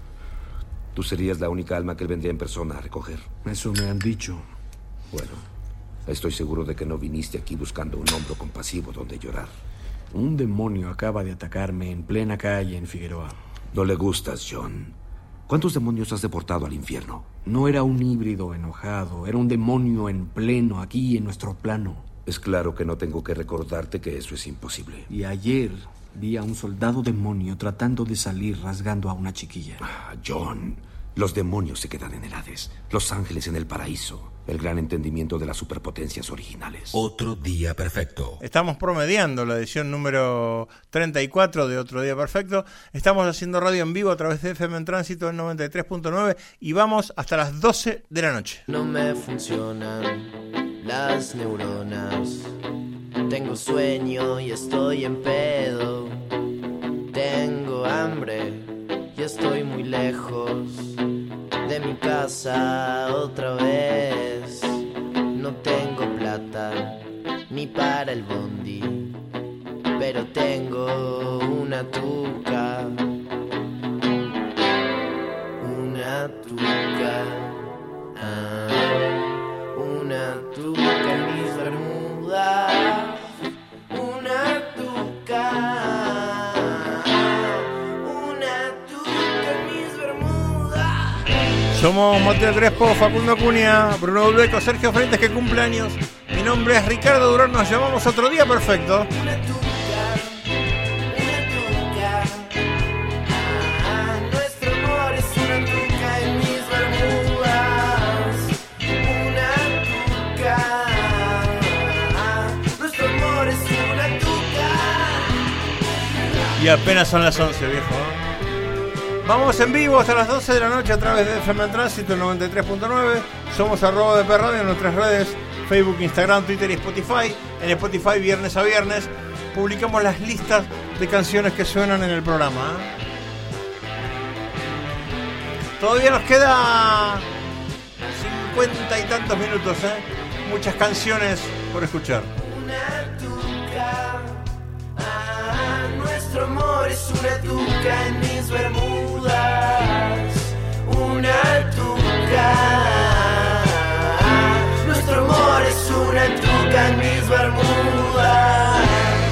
Tú serías la única alma que él vendría en persona a recoger. Eso me han dicho. Bueno, estoy seguro de que no viniste aquí buscando un hombro compasivo donde llorar. Un demonio acaba de atacarme en plena calle en Figueroa. No le gustas, John. ¿Cuántos demonios has deportado al infierno? No era un híbrido enojado, era un demonio en pleno, aquí en nuestro plano. Es claro que no tengo que recordarte que eso es imposible. Y ayer vi a un soldado demonio tratando de salir rasgando a una chiquilla. John, los demonios se quedan en el Hades, los ángeles en el paraíso. El gran entendimiento de las superpotencias originales. Otro día perfecto. Estamos promediando la edición número 34 de Otro Día Perfecto. Estamos haciendo radio en vivo a través de FM en Tránsito en 93.9 y vamos hasta las 12 de la noche. No me funcionan las neuronas. Tengo sueño y estoy en pedo. Tengo hambre y estoy muy lejos de mi casa otra vez. No tengo plata ni para el bondi, pero tengo una tuca. Una tuca. Una tuca. Somos Mateo Crespo, Facundo Cunha, Bruno Dulbeco, Sergio Frentes, que cumple años. Mi nombre es Ricardo Durán, nos llamamos Otro Día Perfecto. Y apenas son las 11, viejo. Vamos en vivo hasta las 12 de la noche a través de FM Tránsito 93.9. Somos @DP Radio en nuestras redes Facebook, Instagram, Twitter y Spotify. En Spotify, viernes a viernes, publicamos las listas de canciones que suenan en el programa. Todavía nos queda 50 y tantos minutos, muchas canciones por escuchar. Nuestro amor es una tuca en mis bermudas, una tuca. Nuestro amor es una tuca en mis bermudas.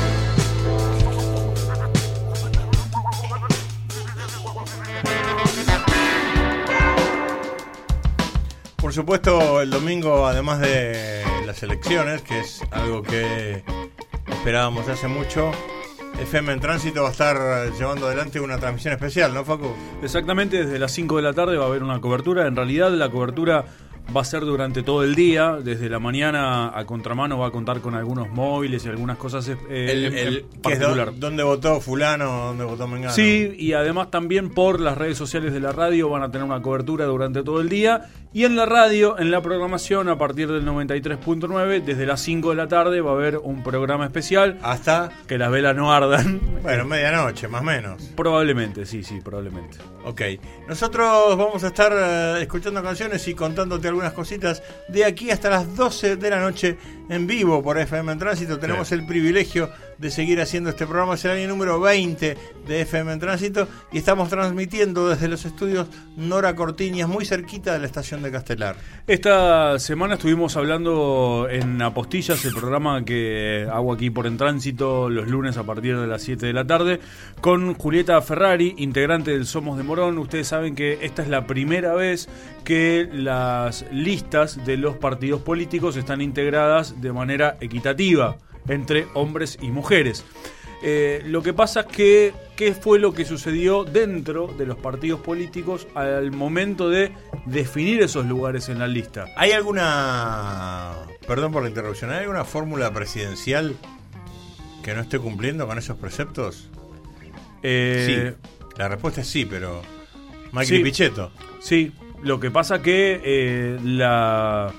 Por supuesto, el domingo, además de las elecciones, que es algo que esperábamos hace mucho, FM en Tránsito va a estar llevando adelante una transmisión especial, ¿no, Facu? Exactamente, desde las 5 de la tarde va a haber una cobertura. En realidad la cobertura va a ser durante todo el día. Desde la mañana a contramano va a contar con algunos móviles y algunas cosas en particular. ¿Dónde votó fulano? ¿Dónde votó mengano? Sí, y además también por las redes sociales de la radio van a tener una cobertura durante todo el día. Y en la radio, en la programación, a partir del 93.9, desde las 5 de la tarde va a haber un programa especial. ¿Hasta? Que las velas no ardan. Bueno, medianoche, más o menos. Probablemente, sí, probablemente. Ok. Nosotros vamos a estar escuchando canciones y contándote algunas cositas de aquí hasta las 12 de la noche en vivo por FM en Tránsito. Tenemos el privilegio de seguir haciendo este programa. Es el año número 20 de FM en Tránsito y estamos transmitiendo desde los estudios Nora Cortiñas, muy cerquita de la estación de Castelar. Esta semana estuvimos hablando en Apostillas, el programa que hago aquí por En Tránsito los lunes a partir de las 7 de la tarde, con Julieta Ferrari, integrante del Somos de Morón. Ustedes saben que esta es la primera vez que las listas de los partidos políticos están integradas de manera equitativa entre hombres y mujeres. Lo que pasa es que ¿qué fue lo que sucedió dentro de los partidos políticos al momento de definir esos lugares en la lista? ¿Hay alguna, perdón por la interrupción, ¿hay alguna fórmula presidencial que no esté cumpliendo con esos preceptos? Sí, la respuesta es sí, pero Macri sí, Pichetto. Sí, lo que pasa que y la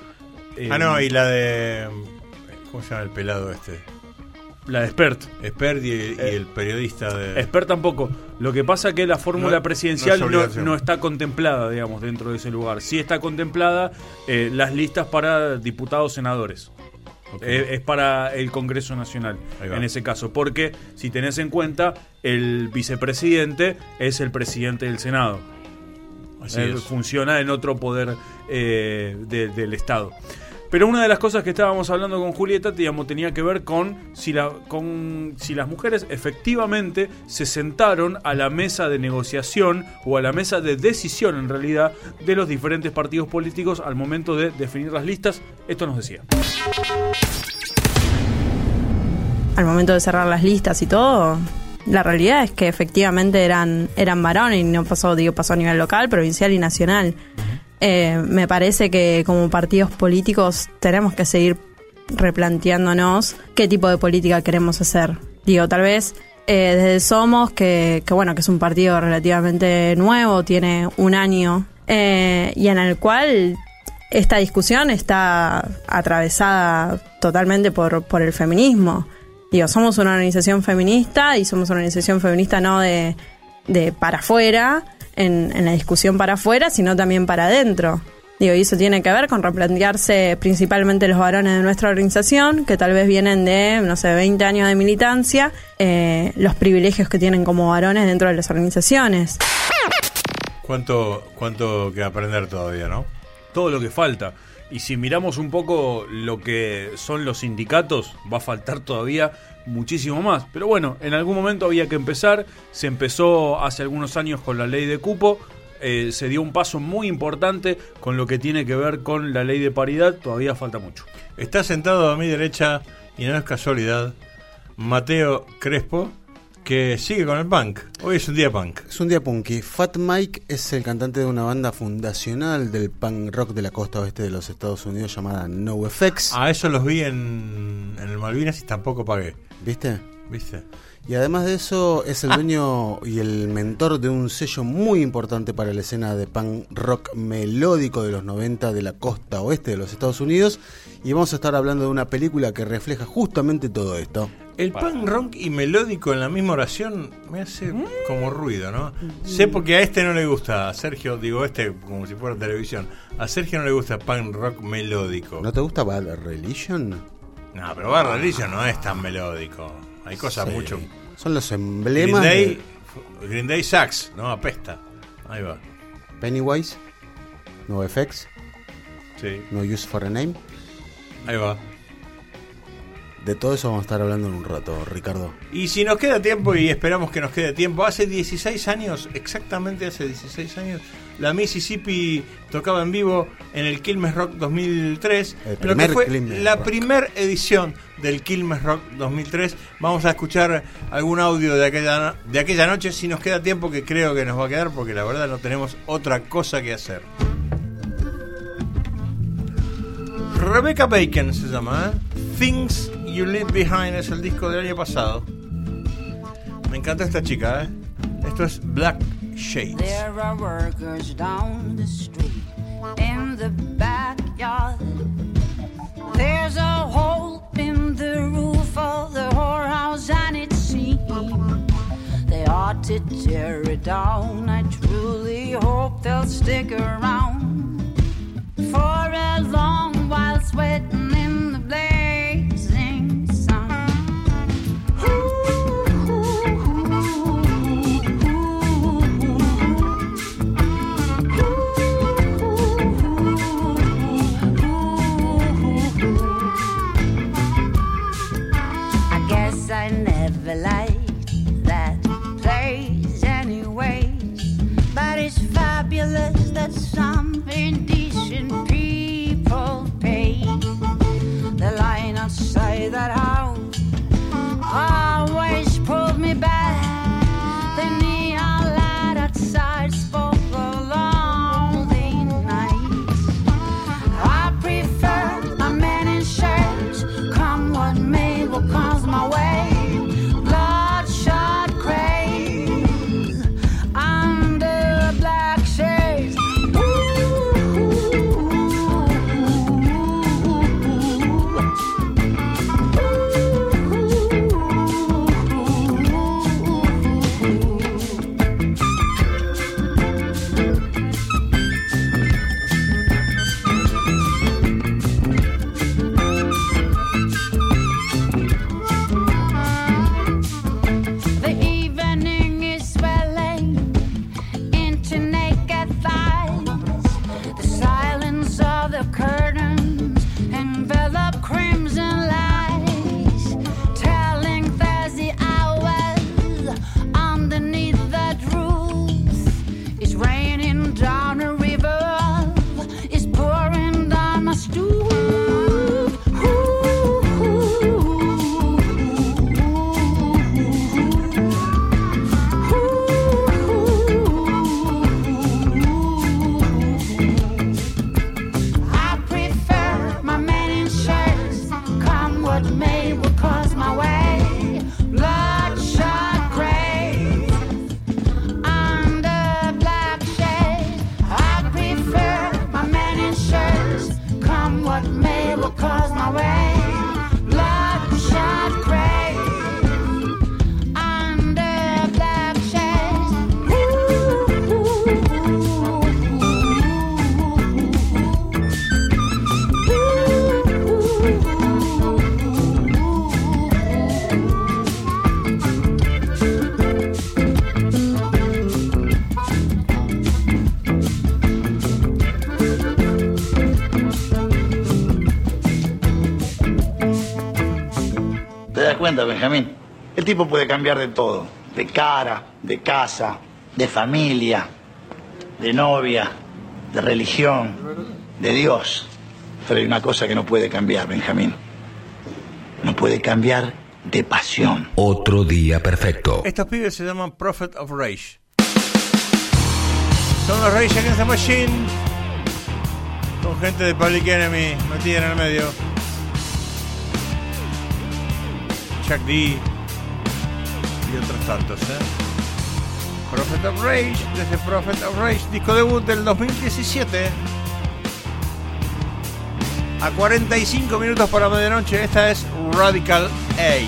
de... ¿Cómo se llama el pelado este? La de Espert. Espert y el periodista de... Espert tampoco. Lo que pasa es que la fórmula presidencial no está contemplada, digamos, dentro de ese lugar. Sí está contemplada las listas para diputados, senadores. Okay. Es para el Congreso Nacional, en ese caso. Porque, si tenés en cuenta, el vicepresidente es el presidente del Senado. Así es. Funciona en otro poder del Estado. Pero una de las cosas que estábamos hablando con Julieta, digamos, tenía que ver con si las mujeres efectivamente se sentaron a la mesa de negociación o a la mesa de decisión, en realidad, de los diferentes partidos políticos al momento de definir las listas. Esto nos decía. Al momento de cerrar las listas y todo, la realidad es que efectivamente eran varones y no pasó a nivel local, provincial y nacional. Me parece que como partidos políticos tenemos que seguir replanteándonos qué tipo de política queremos hacer. Digo, tal vez desde Somos, que es un partido relativamente nuevo, tiene un año, y en el cual esta discusión está atravesada totalmente por el feminismo. Digo, somos una organización feminista y somos una organización feminista no de para afuera, en la discusión para afuera, sino también para adentro. Digo, y eso tiene que ver con replantearse principalmente los varones de nuestra organización, que tal vez vienen de, 20 años de militancia, los privilegios que tienen como varones dentro de las organizaciones. ¿Cuánto que aprender todavía, no? Todo lo que falta. Y si miramos un poco lo que son los sindicatos, va a faltar todavía muchísimo más. Pero bueno, en algún momento había que empezar. Se empezó hace algunos años con la ley de cupo. se dio un paso muy importante con lo que tiene que ver con la ley de paridad. Todavía falta mucho. Está sentado a mi derecha, y no es casualidad, Mateo Crespo, que sigue con el punk. Hoy es un día punk. Es un día punky. Fat Mike es el cantante de una banda fundacional del punk rock de la costa oeste de los Estados Unidos llamada NoFX. A eso los vi en el Malvinas y tampoco pagué. ¿Viste? ¿Viste? Y además de eso es el dueño y el mentor de un sello muy importante para la escena de punk rock melódico de los 90 de la costa oeste de los Estados Unidos. Y vamos a estar hablando de una película que refleja justamente todo esto. El punk rock y melódico en la misma oración me hace como ruido, ¿no? Sé porque a este no le gusta, a Sergio, digo como si fuera televisión, a Sergio no le gusta punk rock melódico. ¿No te gusta Bad Religion? No, pero Bad Religion no es tan melódico. Hay cosas Sí. mucho. Son los emblemas. Green Day Sax, ¿no? Apesta. Ahí va. Pennywise, NoFX, sí. No Use for a Name. Ahí va. De todo eso vamos a estar hablando en un rato, Ricardo. Y si nos queda tiempo, y esperamos que nos quede tiempo, hace 16 años, exactamente hace 16 años, la Mississippi tocaba en vivo en el Quilmes Rock 2003. Lo que fue la primera edición del Quilmes Rock 2003. Vamos a escuchar algún audio de aquella noche, si nos queda tiempo, que creo que nos va a quedar, porque la verdad no tenemos otra cosa que hacer. Rebecca Bacon se llama, Things You Leave Behind, es el disco del año pasado. Me encanta esta chica, Esto es Black Shades. There are workers down the street in the backyard. There's a hole in the roof of the whorehouse and it seems they ought to tear it down. I truly hope they'll stick around for a long while, sweating in the blazing sun. I guess I never liked that place anyway, but it's fabulous that some indecent people pay. The line outside that house always pulled me back. The neon light outside spoke of lonely nights. I prefer a man in shirts, come what may, will comes my way. Bloodshot craze under black shades. The evening is swelling into naked thighs. The silence of the curtains envelop crimson lights, telling Thursday hours underneath that roof. It's raining down a river, it's pouring down my stoop. I prefer my man in shirts, come what may, will cause my way. Bloodshot gray under black shades. I prefer my man in shirts, come what may, will cause my way. Bloodshot gray under black shades. ¿Te das cuenta, Benjamín? El tipo puede cambiar de todo. De cara, de casa, de familia. de novia, de religión, de Dios. Pero hay una cosa que no puede cambiar, Benjamín. No puede cambiar de pasión. Otro día perfecto. Estos pibes se llaman Prophet of Rage. Son los Rage Against the Machine, con gente de Public Enemy metida en el medio. Chuck D y otros tantos, Prophet of Rage, desde Prophet of Rage, disco debut del 2017. A 45 minutos para medianoche, esta es Radical A.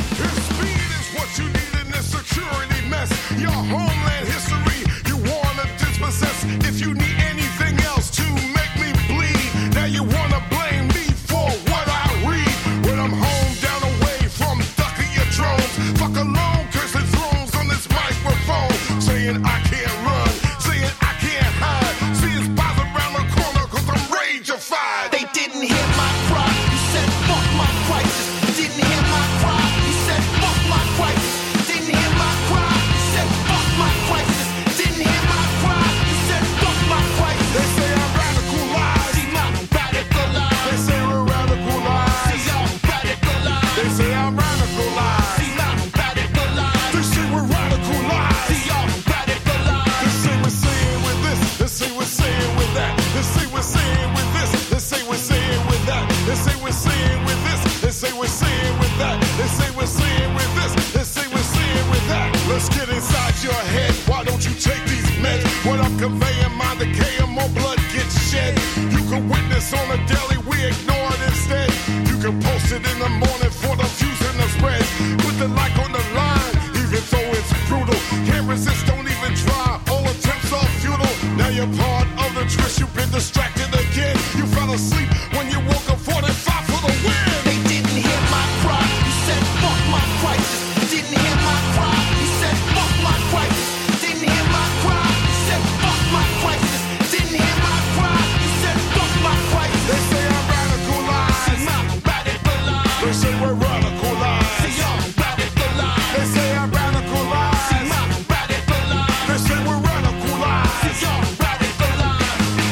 If you need anything else to make me bleed, now you wanna blame me for what I read. When I'm home, down away from ducking your drones. Fuck alone, curse the thrones on this microphone. Saying I can't run, saying I can't hide. See his spots around the corner cause I'm ragefied. They didn't hear my cry, you said fuck my crisis. Didn't hear my cry, you said fuck my crisis. Didn't hear my cry, you said fuck my crisis. Didn't hear my cry. They say I'm radicalized. See, I'm radicalized. They say we're radicalized. See, I'm radicalized. They say I'm radicalized. See, I'm radicalized. They say we're radicalized. See, I'm radicalized. They say we're saying with this. They say we're saying with that. They say we're saying with this. They say we're saying with that. They say we're saying with this. They say we're saying with that. They say we're saying with this. They say we're saying with that. Let's get inside your head. Why don't you take these meds? What I'm conveying, my decay. More blood gets shed. You can witness on a daily, we ignore it instead. You can post it in the morning for the views and the spread. Put the like on the line, even though it's brutal. Can't resist, don't even try. All attempts are futile. Now you're part of the twist. You've been distracted again. You fell asleep when you woke up 45 for the win. They didn't hear my cry. You said fuck my crisis. Didn't hear my cry. You said fuck my crisis. Didn't hear my cry. You said fuck my crisis. Didn't hear my cry, you said fuck my crisis. They say I'm radicalized. See, I'm radicalized. They say we're radicalized. See, I'm radicalized. They say I'm radicalized. See, I'm radicalized. They say we're radicalized. See, I'm radicalized.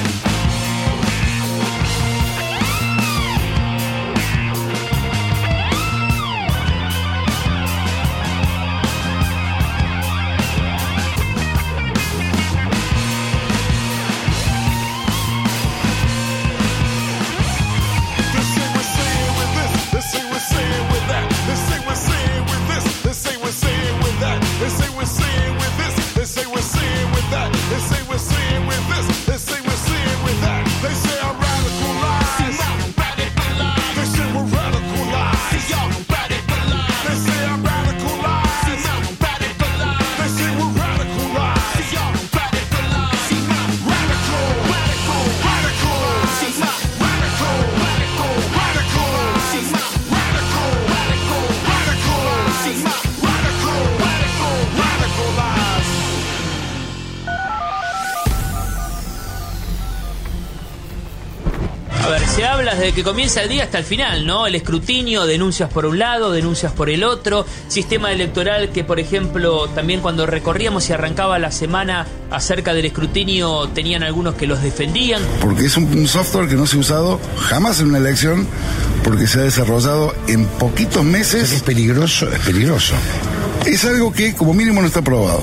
Se habla desde que comienza el día hasta el final, ¿no? El escrutinio, denuncias por un lado, denuncias por el otro, sistema electoral que, por ejemplo, también cuando recorríamos y arrancaba la semana acerca del escrutinio, tenían algunos que los defendían. Porque es un software que no se ha usado jamás en una elección, porque se ha desarrollado en poquitos meses. Es peligroso, es peligroso. Es algo que como mínimo no está probado.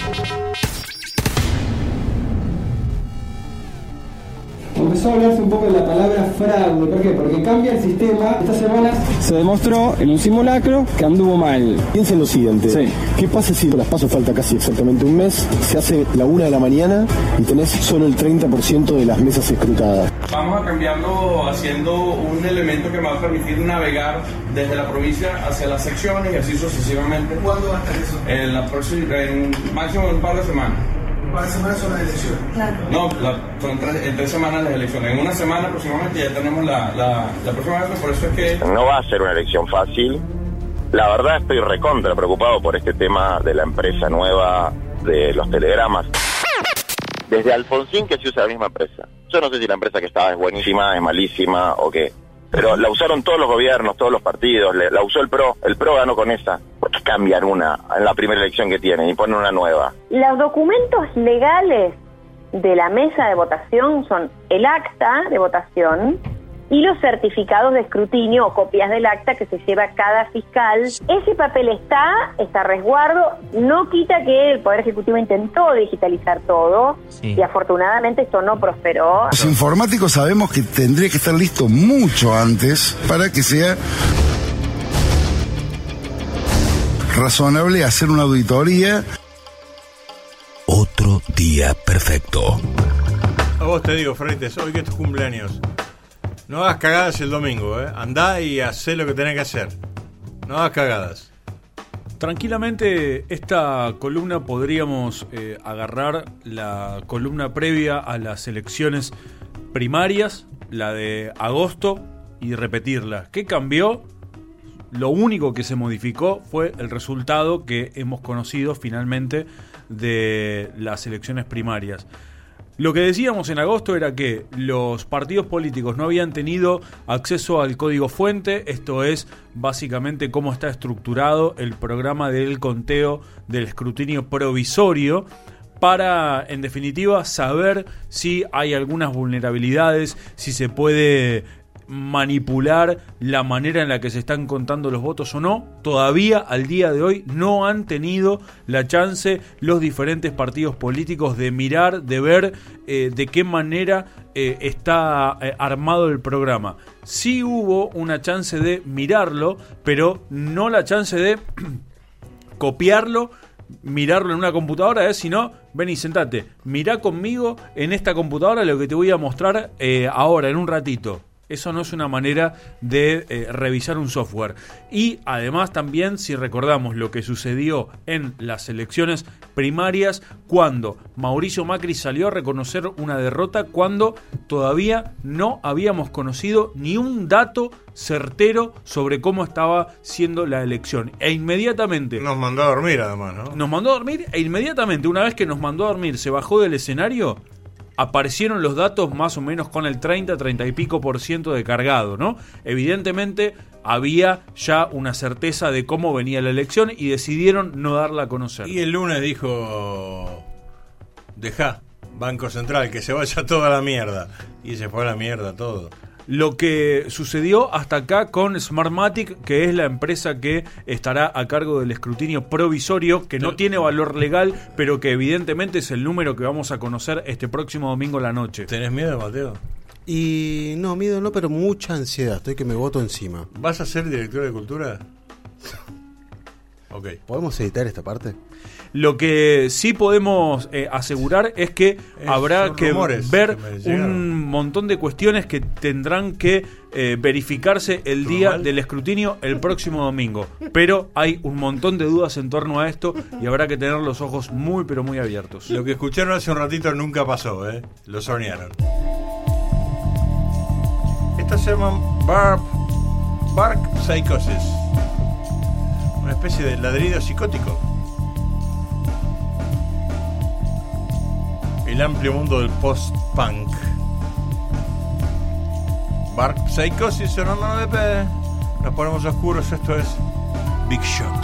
Empezó a hablarse un poco de la palabra fraude. ¿Por qué? Porque cambia el sistema. Esta semana se demostró en un simulacro que anduvo mal. Piensen lo siguiente. Sí. ¿Qué pasa si las PASO falta casi exactamente un mes? Se hace la 1 de la mañana y tenés solo el 30% de las mesas escrutadas. Vamos a cambiarlo haciendo un elemento que me va a permitir navegar desde la provincia hacia las secciones y así sucesivamente. ¿Cuándo va a estar eso? En máximo un par de semanas. ¿Para semanas son las elecciones? Claro. No, son en 3 semanas las elecciones. En una semana aproximadamente ya tenemos la próxima vez, por eso es que... No va a ser una elección fácil. La verdad estoy recontra preocupado por este tema de la empresa nueva de los telegramas. Desde Alfonsín que se usa la misma empresa. Yo no sé si la empresa que estaba es buenísima, es malísima o qué. Pero la usaron todos los gobiernos, todos los partidos, la usó el PRO ganó con esa. ¿Por qué cambian una en la primera elección que tienen y ponen una nueva? Los documentos legales de la mesa de votación son el acta de votación y los certificados de escrutinio o copias del acta que se lleva cada fiscal. Ese papel está a resguardo, no quita que el Poder Ejecutivo intentó digitalizar todo y afortunadamente esto no prosperó. Los informáticos sabemos que tendría que estar listo mucho antes para que sea razonable hacer una auditoría. Otro día perfecto. A vos te digo, Freites, hoy que es tu cumpleaños, no hagas cagadas el domingo, Andá y hacé lo que tenés que hacer. No hagas cagadas. Tranquilamente, esta columna podríamos agarrar la columna previa a las elecciones primarias, la de agosto, y repetirla. ¿Qué cambió? Lo único que se modificó fue el resultado que hemos conocido finalmente de las elecciones primarias. Lo que decíamos en agosto era que los partidos políticos no habían tenido acceso al código fuente, esto es básicamente cómo está estructurado el programa del conteo del escrutinio provisorio, para, en definitiva, saber si hay algunas vulnerabilidades, si se puede manipular la manera en la que se están contando los votos o no. Todavía al día de hoy no han tenido la chance los diferentes partidos políticos de mirar, de ver de qué manera está armado el programa. Sí hubo una chance de mirarlo, pero no la chance de copiarlo, mirarlo en una computadora, sino ven y sentate, mirá conmigo en esta computadora lo que te voy a mostrar ahora, en un ratito. Eso no es una manera de revisar un software. Y además también, si recordamos lo que sucedió en las elecciones primarias, cuando Mauricio Macri salió a reconocer una derrota, cuando todavía no habíamos conocido ni un dato certero sobre cómo estaba siendo la elección. E inmediatamente... Nos mandó a dormir además, ¿no? Nos mandó a dormir e inmediatamente, una vez que nos mandó a dormir, se bajó del escenario, aparecieron los datos más o menos con el 30 y pico % de cargado, ¿no? Evidentemente había ya una certeza de cómo venía la elección y decidieron no darla a conocer. Y el lunes dijo, dejá, Banco Central, que se vaya toda la mierda. Y se fue a la mierda todo. Lo que sucedió hasta acá con Smartmatic, que es la empresa que estará a cargo del escrutinio provisorio, que no tiene valor legal, pero que evidentemente es el número que vamos a conocer este próximo domingo a la noche. ¿Tenés miedo, Mateo? Y no, miedo no, pero mucha ansiedad. Estoy que me boto encima. ¿Vas a ser director de cultura? Ok. ¿Podemos editar esta parte? Lo que sí podemos asegurar es que habrá que ver un montón de cuestiones que tendrán que verificarse el día del escrutinio el próximo domingo. Pero hay un montón de dudas en torno a esto y habrá que tener los ojos muy pero muy abiertos. Lo que escucharon hace un ratito nunca pasó, lo soñaron. Esto se llama Bark Psychosis, una especie de ladrido psicótico. El amplio mundo del post-punk. Bark Psychosis, hermano de P. Nos ponemos oscuros, esto es Big Shot.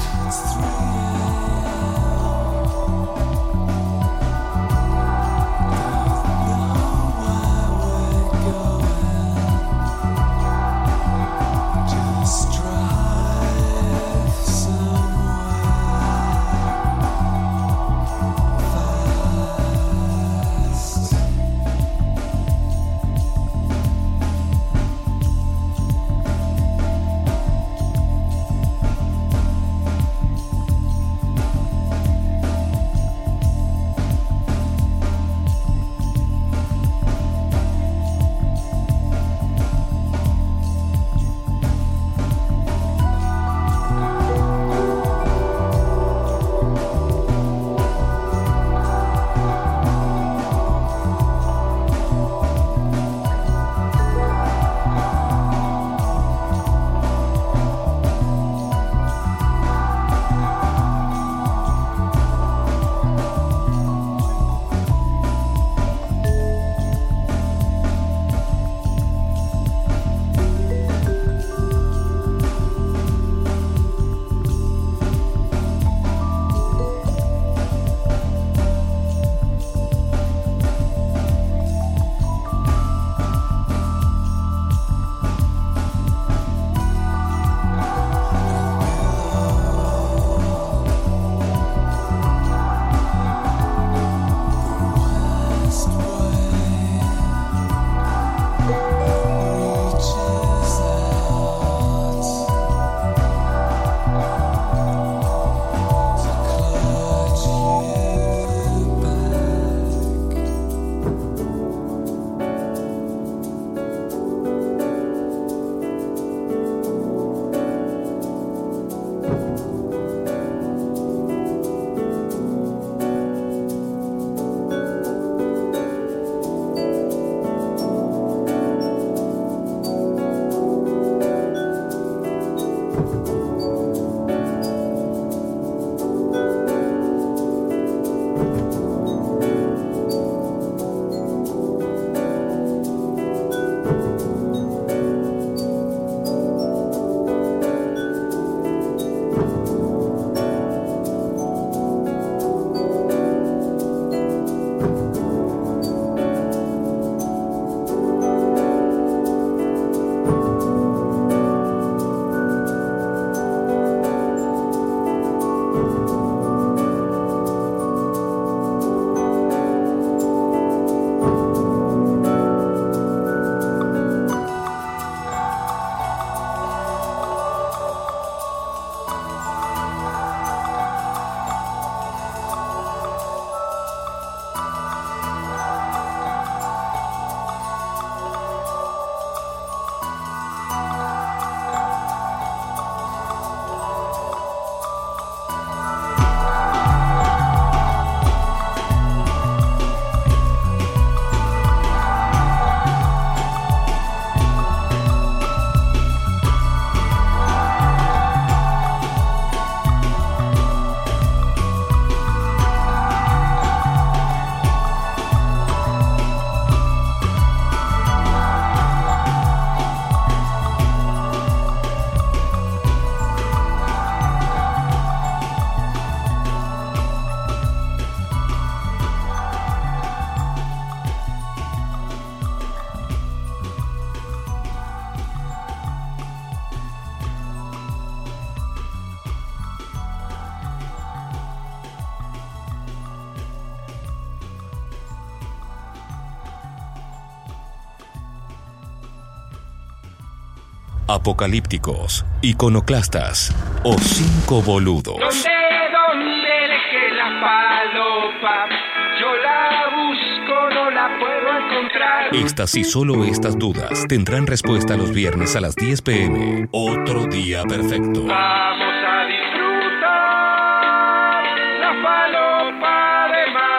apocalípticos, iconoclastas o 5 boludos. No sé dónde dejé la falopa. Yo la busco, no la puedo encontrar. Estas y solo estas dudas tendrán respuesta los viernes a las 10 p.m. Otro día perfecto. Vamos a disfrutar la falopa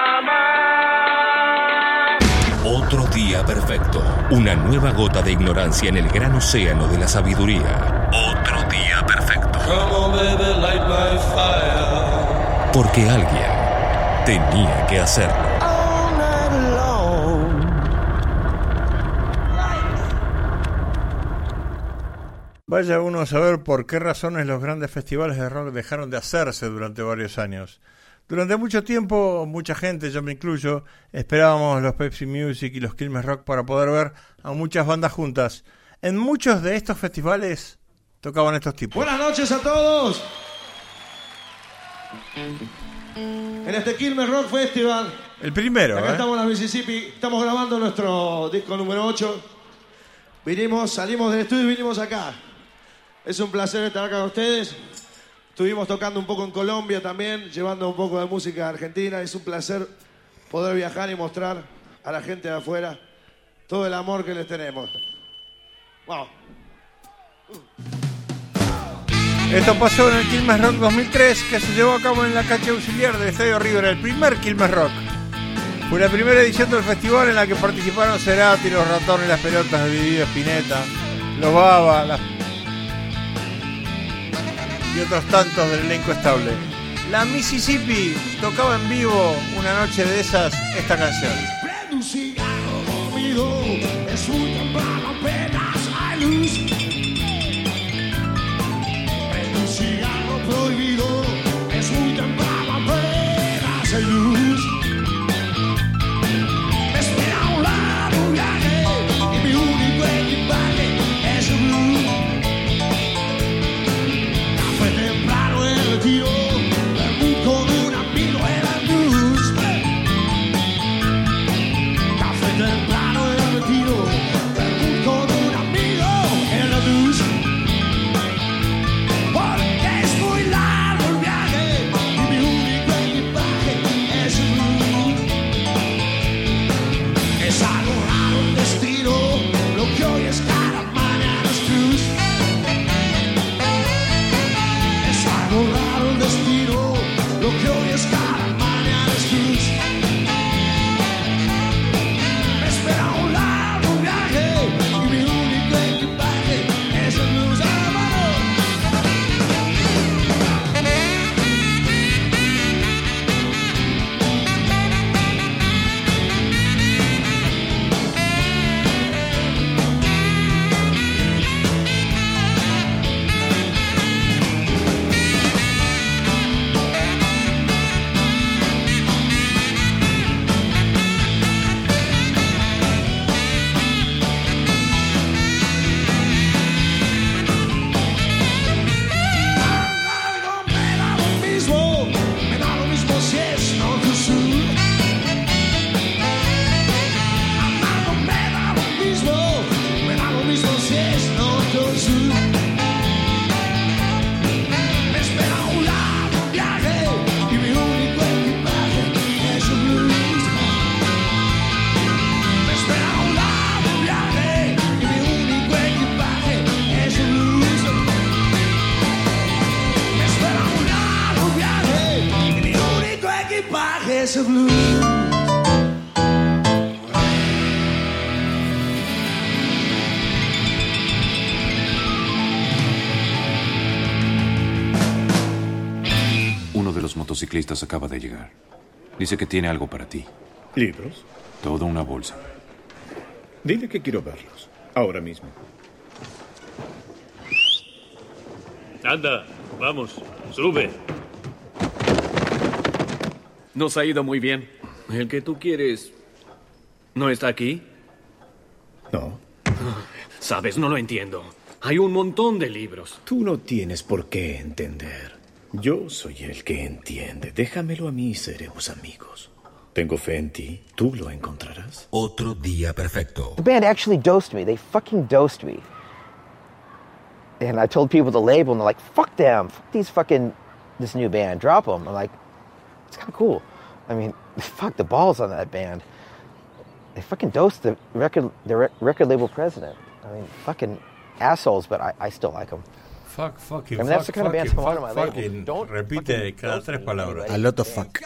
de mamá. Otro día perfecto. Una nueva gota de ignorancia en el gran océano de la sabiduría. Otro día perfecto. Porque alguien tenía que hacerlo. Vaya uno a saber por qué razones los grandes festivales de rock dejaron de hacerse durante varios años. Durante mucho tiempo, mucha gente, yo me incluyo, esperábamos los Pepsi Music y los Quilmes Rock para poder ver a muchas bandas juntas. En muchos de estos festivales tocaban estos tipos. Buenas noches a todos. En este Quilmes Rock Festival. El primero, Acá estamos en la Mississippi, estamos grabando nuestro disco número 8. Salimos del estudio y vinimos acá. Es un placer estar acá con ustedes. Estuvimos tocando un poco en Colombia también, llevando un poco de música argentina. Es un placer poder viajar y mostrar a la gente de afuera todo el amor que les tenemos. Wow. Esto pasó en el Quilmes Rock 2003, que se llevó a cabo en la cancha auxiliar del Estadio River, el primer Quilmes Rock. Fue la primera edición del festival en la que participaron Cerati, Los Ratones, Las Pelotas de Dividido Spinetta, Los Baba, y otros tantos del elenco estable. La Mississippi tocaba en vivo una noche de esas esta canción. Prende un cigarro dormido, es muy temprano, apenas hay luz. Prende un cigarro prohibido, es muy temprano, apenas hay luz. Me espera a un largo viaje y mi único equipaje es el blues. Café temprano en el retiro, dormí con un amigo en la luz. Café temprano en el retiro, dormí con un amigo en la luz. Porque es muy largo el viaje y mi único equipaje es el blues. Es algo raro el destino, lo que hoy es cada mañana es cruz. Es algo raro el destino, lo que hoy es cada mañana es cruz. Me espera un largo viaje y mi único equipaje es el blues. Me da lo mismo si es norte o sur. Amado, me da lo mismo si es norte o sur. Me espera un largo viaje y mi único equipaje es el blues. Me espera un largo viaje y mi único equipaje es el blues. Me espera un largo viaje y mi único equipaje es el blues. Uno de los motociclistas acaba de llegar. Dice que tiene algo para ti. ¿Libros? Toda una bolsa. Dile que quiero verlos. Ahora mismo. Anda, vamos, sube. Nos ha ido muy bien. El que tú quieres... ¿no está aquí? No. Sabes, no lo entiendo. Hay un montón de libros. Tú no tienes por qué entender. Yo soy el que entiende. Déjamelo a mí y seremos amigos. Tengo fe en ti. Tú lo encontrarás. Otro día perfecto. The band actually dosed me. They fucking dosed me. And I told people the label, and they're like, fuck them, fuck this new band, drop them. I'm like, it's kind of cool. I mean, fuck the balls on that band. They fucking dosed the record label president. I mean, fucking assholes, but I still like them. Fucking, I mean, that's the kind of bands come on my label. Don't repite cada 3 palabras. A lot of fuck.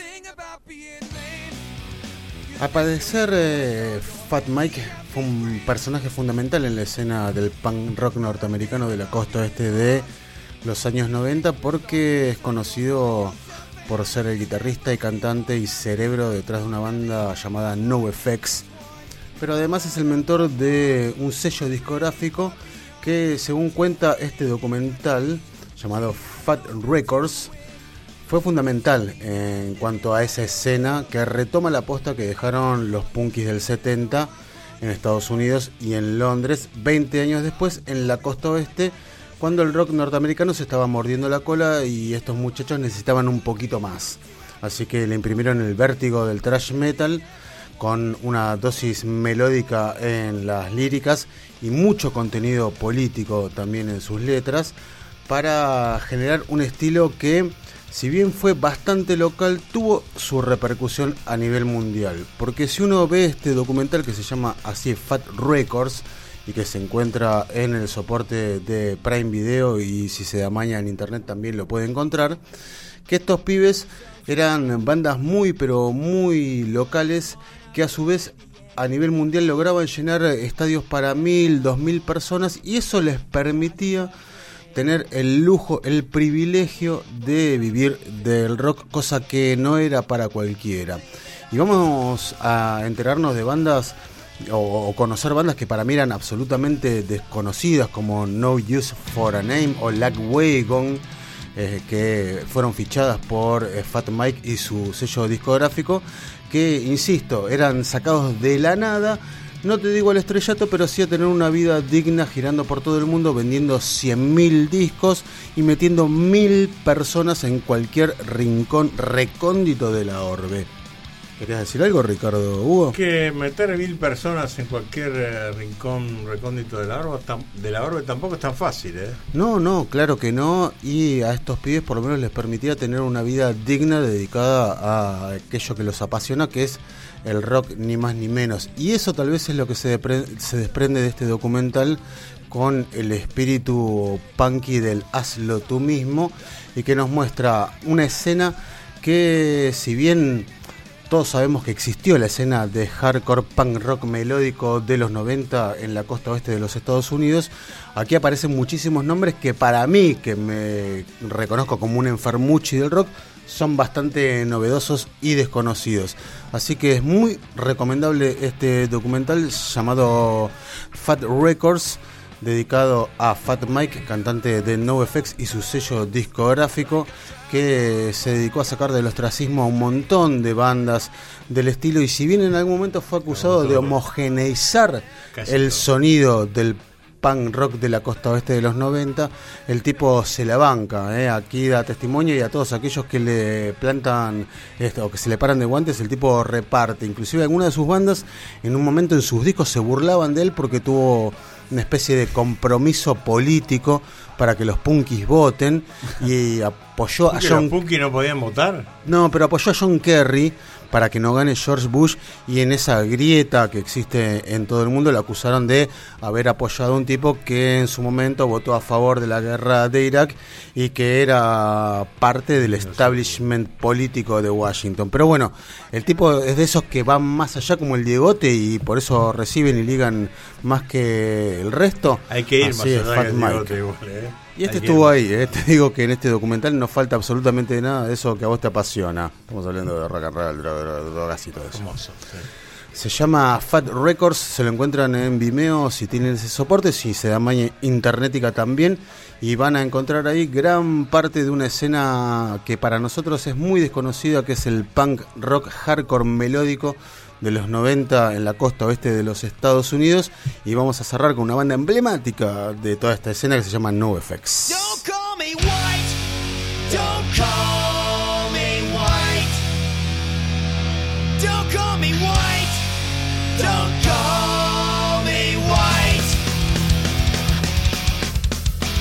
Al parecer, Fat Mike fue un personaje fundamental en la escena del punk rock norteamericano de la costa oeste de los años 90 porque es conocido por ser el guitarrista y cantante y cerebro detrás de una banda llamada NoFX, pero además es el mentor de un sello discográfico que, según cuenta este documental llamado Fat Records, fue fundamental en cuanto a esa escena que retoma la posta que dejaron los punkis del 70 en Estados Unidos y en Londres 20 años después en la costa oeste, cuando el rock norteamericano se estaba mordiendo la cola y estos muchachos necesitaban un poquito más. Así que le imprimieron el vértigo del thrash metal con una dosis melódica en las líricas y mucho contenido político también en sus letras para generar un estilo que, si bien fue bastante local, tuvo su repercusión a nivel mundial. Porque si uno ve este documental que se llama así Fat Records y que se encuentra en el soporte de Prime Video y si se da maña en internet también lo puede encontrar, que estos pibes eran bandas muy pero muy locales que a su vez a nivel mundial lograban llenar estadios para 1.000, 2.000 personas y eso les permitía tener el lujo, el privilegio de vivir del rock, cosa que no era para cualquiera. Y vamos a enterarnos de bandas o conocer bandas que para mí eran absolutamente desconocidas, como No Use for a Name o Lagwagon, que fueron fichadas por Fat Mike y su sello discográfico, que, insisto, eran sacados de la nada. No te digo al estrellato, pero sí a tener una vida digna girando por todo el mundo, vendiendo 100.000 discos y metiendo 1.000 personas en cualquier rincón recóndito de la orbe. ¿Querías decir algo, Ricardo Hugo? Que meter 1.000 personas en cualquier rincón recóndito de la orbe tampoco es tan fácil, ¿eh? No, claro que no. Y a estos pibes por lo menos les permitía tener una vida digna dedicada a aquello que los apasiona, que es el rock, ni más ni menos. Y eso tal vez es lo que se desprende de este documental, con el espíritu punky del hazlo tú mismo, y que nos muestra una escena que, si bien todos sabemos que existió la escena de hardcore punk rock melódico de los 90 en la costa oeste de los Estados Unidos, aquí aparecen muchísimos nombres que para mí, que me reconozco como un enfermuchi del rock, son bastante novedosos y desconocidos. Así que es muy recomendable este documental llamado Fat Records, dedicado a Fat Mike, cantante de NoFX y su sello discográfico, que se dedicó a sacar del ostracismo a un montón de bandas del estilo, y si bien en algún momento fue acusado de homogeneizar el sonido del punk rock de la costa oeste de los 90, el tipo se la banca, aquí da testimonio, y a todos aquellos que le plantan o que se le paran de guantes, el tipo reparte. Inclusive algunas de sus bandas en un momento en sus discos se burlaban de él porque tuvo una especie de compromiso político para que los punkis voten, y apoyó a John... ¿Los punkis no podían votar? No, pero apoyó a John Kerry para que no gane George Bush, y en esa grieta que existe en todo el mundo lo acusaron de haber apoyado a un tipo que en su momento votó a favor de la guerra de Irak y que era parte del establishment político de Washington. Pero bueno, el tipo es de esos que van más allá, como el Diegote, y por eso reciben y ligan más que el resto. Hay que ir así más allá Fat del Mike. Diegote igual, Y este estuvo ahí, te digo que en este documental no falta absolutamente nada de eso que a vos te apasiona. Estamos hablando de rock and roll, drogas y todo eso. Hermoso, sí. Se llama Fat Records, se lo encuentran en Vimeo si tienen ese soporte, si se da maña internetica también, y van a encontrar ahí gran parte de una escena que para nosotros es muy desconocida, que es el punk rock hardcore melódico de los 90 en la costa oeste de los Estados Unidos, y vamos a cerrar con una banda emblemática de toda esta escena que se llama NoFX. Don't call me white. Don't call me white. Don't call me white. Don't call me white.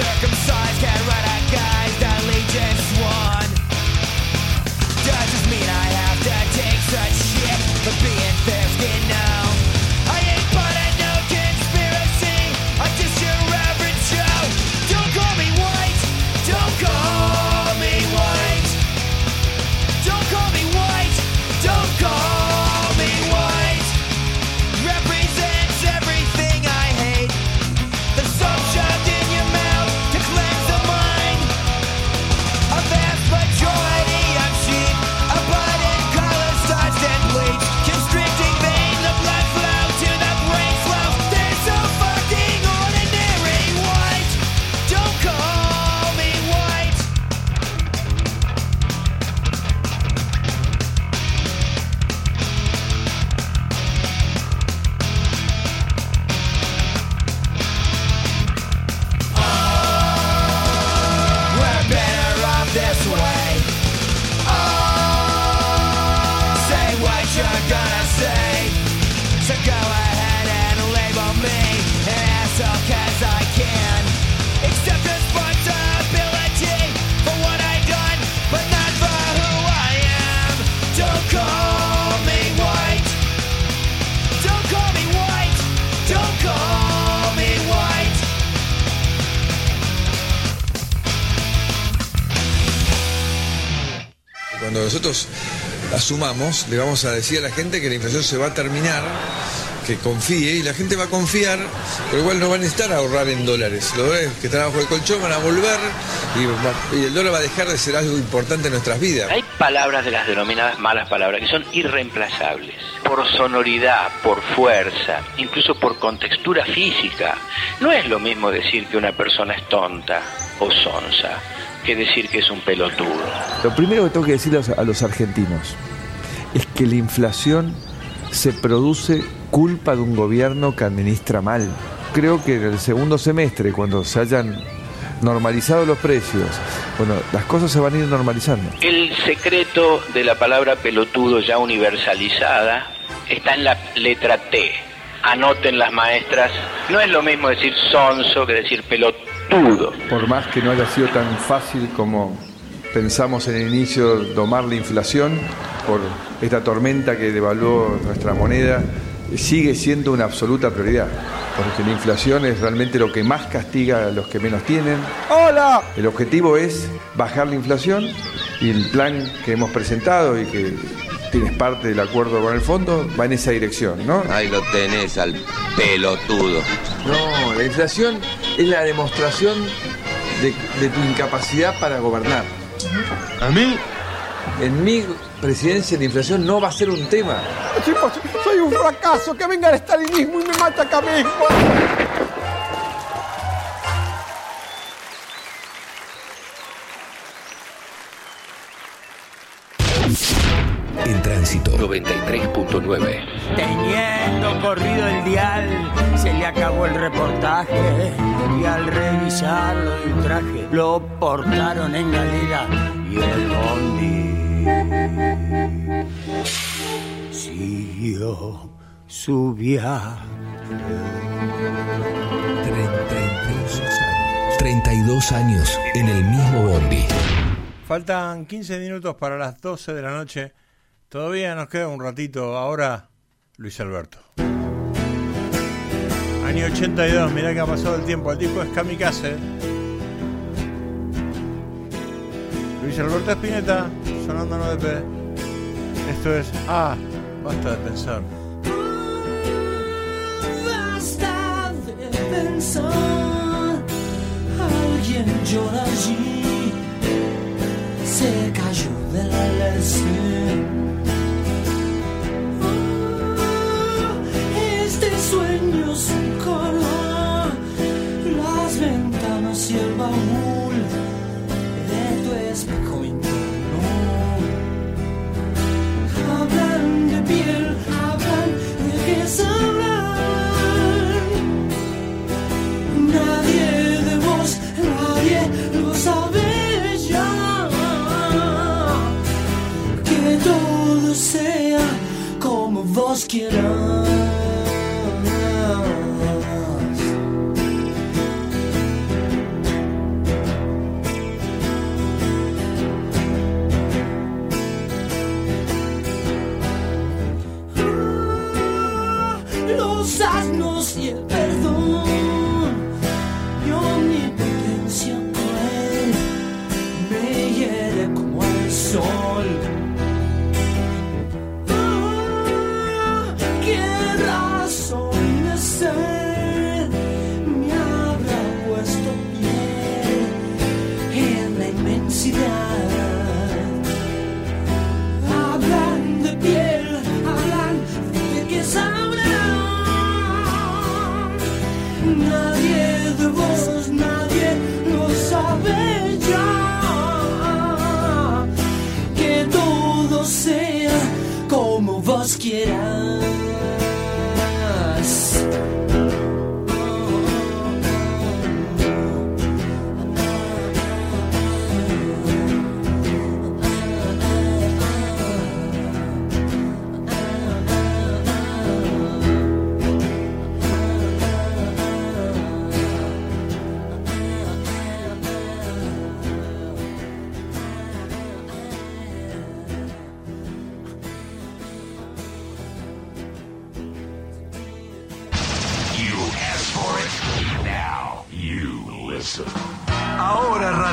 Circumcised, can't run a guy's allegiance won. Doesn't mean I have to take such shit for being thirsty, no. I ain't part of no conspiracy, I'm just your average Joe. Don't call me white, don't call me white. Don't call me white, don't call me white. Represents everything I hate. The salt shoved in your mouth to cleanse the mind. A vast majority of sheep, abundant color starts and bleeds. Constricting vein, the blood flow to the brain flow. They're so fucking ordinary white. Don't call me white. We're better off this way. Say what you're gonna say. So go ahead and label me an asshole 'cause I can. Accept responsibility for what I've done, but not for who I am. Don't call me white. Don't call me white. Don't call me white. Cuando nosotros asumamos, le vamos a decir a la gente que la inflación se va a terminar, que confíe, y la gente va a confiar, pero igual no van a necesitar ahorrar en dólares. Los dólares que están abajo del colchón van a volver y el dólar va a dejar de ser algo importante en nuestras vidas. Hay palabras de las denominadas malas palabras que son irreemplazables. Por sonoridad, por fuerza, incluso por contextura física. No es lo mismo decir que una persona es tonta o sonsa que decir que es un pelotudo. Lo primero que tengo que decirles a los argentinos es que la inflación se produce culpa de un gobierno que administra mal. Creo que en el segundo semestre, cuando se hayan normalizado los precios, bueno, las cosas se van a ir normalizando. El secreto de la palabra pelotudo ya universalizada está en la letra T. Anoten las maestras, no es lo mismo decir sonso que decir pelotudo. Por más que no haya sido tan fácil como pensamos en el inicio domar la inflación, por esta tormenta que devaluó nuestra moneda, sigue siendo una absoluta prioridad, porque la inflación es realmente lo que más castiga a los que menos tienen. ¡Hola! El objetivo es bajar la inflación y el plan que hemos presentado y que tienes parte del acuerdo con el fondo va en esa dirección, ¿no? Ahí lo tenés al pelotudo. No, la inflación es la demostración de tu incapacidad para gobernar. ¿A mí? En mi presidencia la inflación no va a ser un tema. Chicos, soy un fracaso, que venga el estalinismo y me mata acá mismo. En tránsito 93.9. Teniendo corrido el dial, se le acabó el reportaje y al revisarlo de un traje lo portaron en galera y el bondi siguió su viaje. 32 años en el mismo bondi. Faltan 15 minutos para las 12 de la noche. Todavía nos queda un ratito. Ahora, Luis Alberto. Año 82, mirá que ha pasado el tiempo. El tipo es kamikaze. Luis Alberto Spinetta, sonando 9P. Esto es basta de pensar. Basta de pensar. Alguien llora allí. Se cayó de la lección. Este sueño sin color, las ventanas y el baúl de tu espejo interno. Hablan de piel, hablan de que sabrán. Nadie de vos, nadie lo sabe ya. Que todo sea como vos quieras.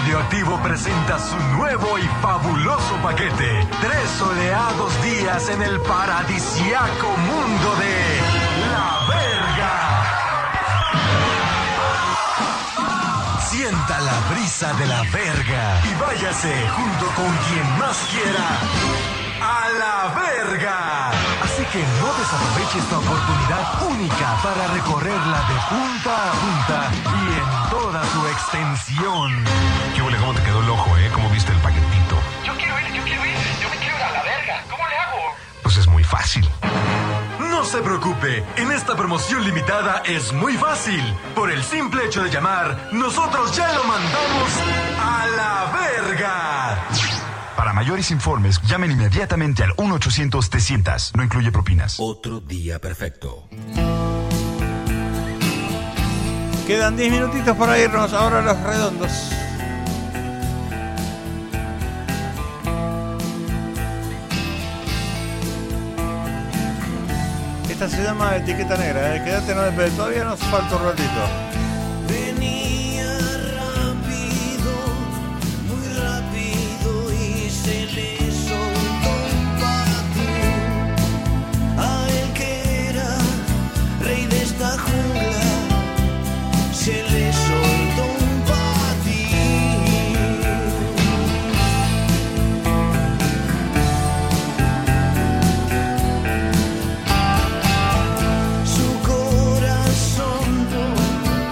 Radioactivo presenta su nuevo y fabuloso paquete. 3 soleados días en el paradisiaco mundo de La Verga. Sienta la brisa de La Verga y váyase junto con quien más quiera a La Verga. Así que no desaproveche esta oportunidad única para recorrerla de punta a punta y en toda su extensión. ¿Qué huele? ¿Cómo te quedó el ojo, ¿Cómo viste el paquetito? Yo quiero ir. Yo me quiero ir a La Verga. ¿Cómo le hago? Pues es muy fácil. No se preocupe, en esta promoción limitada es muy fácil. Por el simple hecho de llamar, nosotros ya lo mandamos a La Verga. Para mayores informes, llamen inmediatamente al 1-800-300. No incluye propinas. Otro día perfecto. Quedan 10 minutitos para irnos. Ahora Los Redondos. Esta se llama Etiqueta Negra. Quédate, no despegue. Todavía nos falta un ratito. Venía rápido, muy rápido, y se le soltó un patín a él que era rey de esta jungla. Se le soltó un patín. Su corazón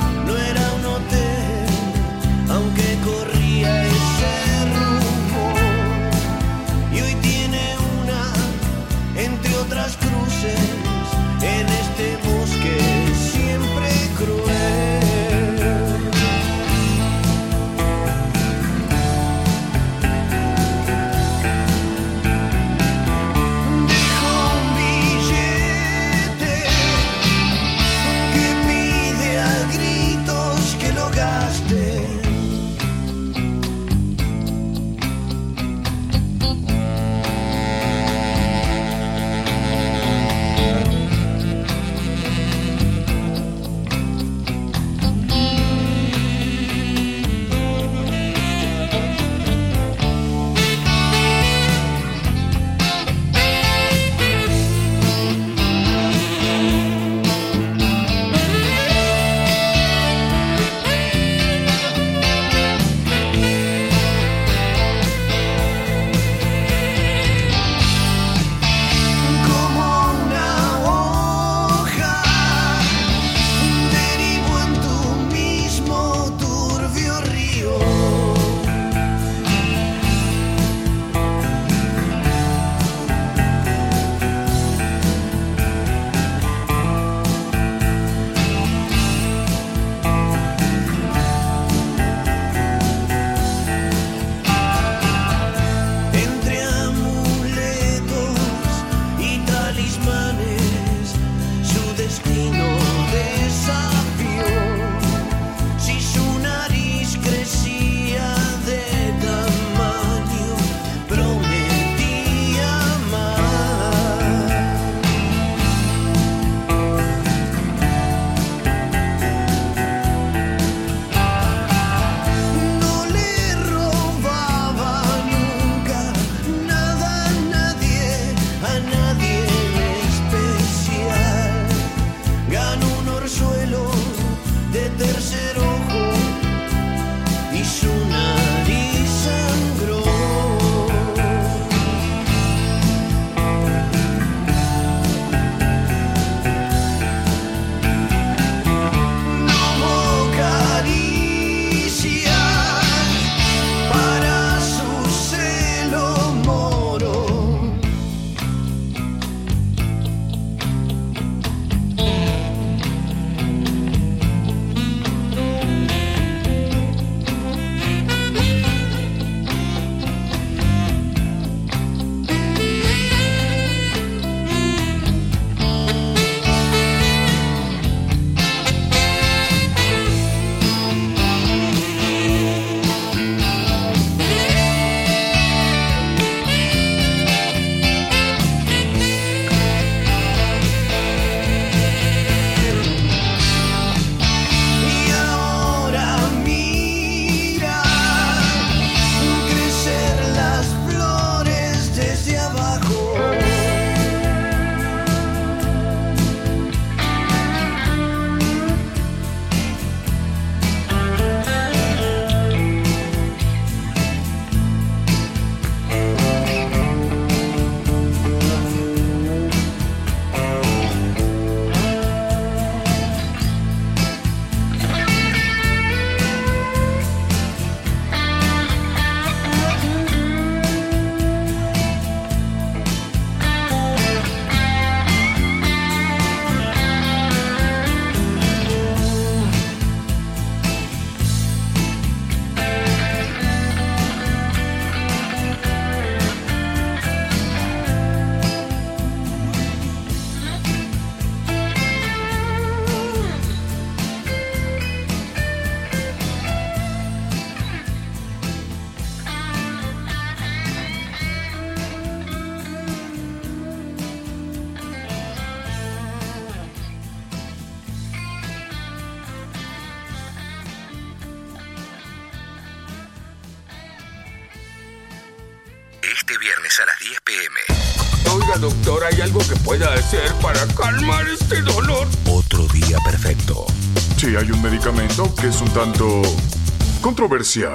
Lunes a las 10 p.m. Oiga, doctor, ¿hay algo que pueda hacer para calmar este dolor? Otro día perfecto. Sí, hay un medicamento que es un tanto controversial.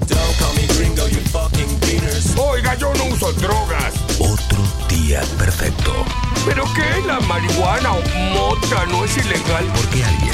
Oiga, yo no uso drogas. Otro día perfecto. ¿Pero qué? ¿La marihuana o mota no es ilegal? Porque alguien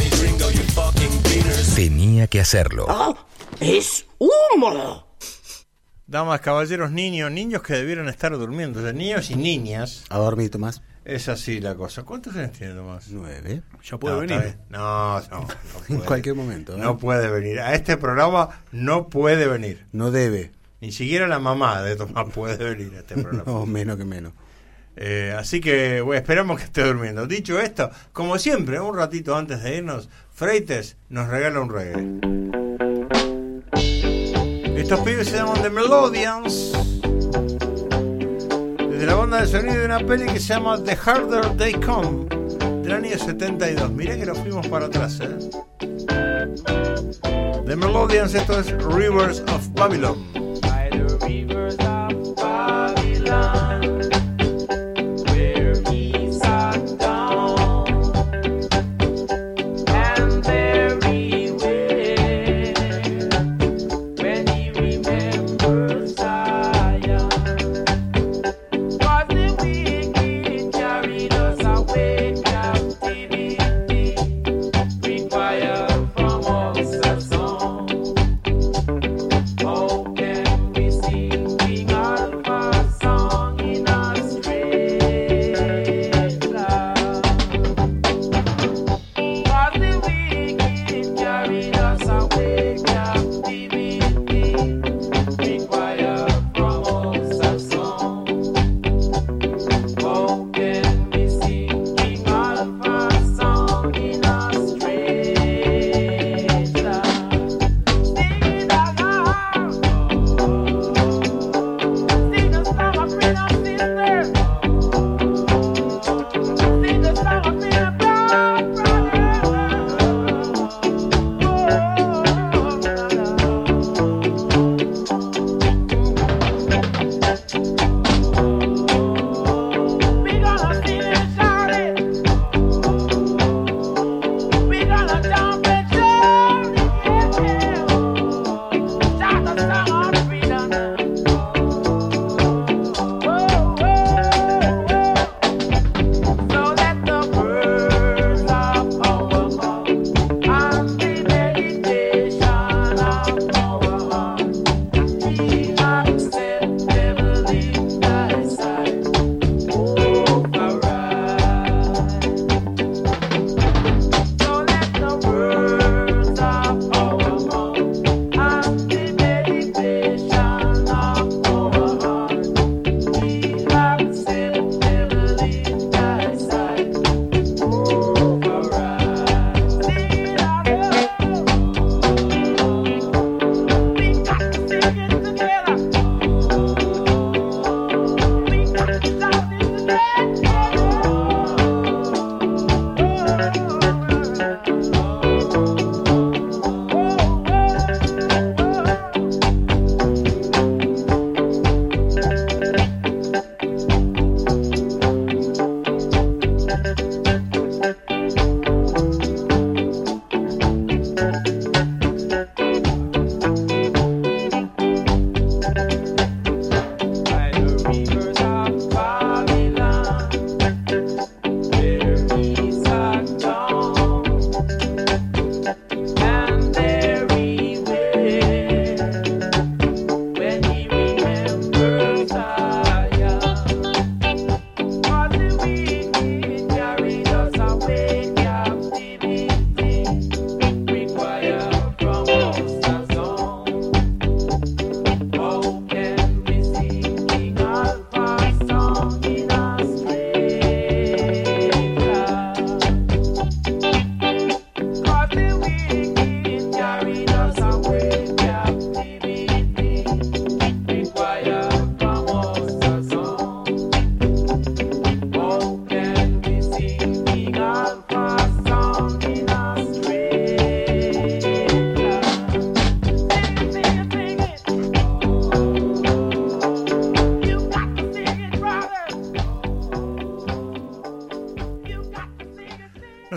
tenía que hacerlo. ¡Ah! ¡Es humo! Damas, caballeros, niños que debieron estar durmiendo. O sea, niños y niñas. A dormir, Tomás. Es así la cosa. ¿Cuántos años tiene Tomás? 9. ¿Ya puede venir? No En cualquier momento. No puede venir. A este programa no puede venir. No debe. Ni siquiera la mamá de Tomás puede venir a este programa. No, menos que menos. Así que esperamos que esté durmiendo. Dicho esto, como siempre, un ratito antes de irnos, Freites nos regala un reggae. Estos pibes se llaman The Melodians, desde la banda de sonido de una peli que se llama The Harder They Come, del año 72. Mirá que lo fuimos para atrás, The Melodians, esto es Rivers of Babylon. By the rivers of Babylon, where he sat down, and there he went when he remembered Zion. Was the wicked carried us away captivity, required from us a song. Oh, can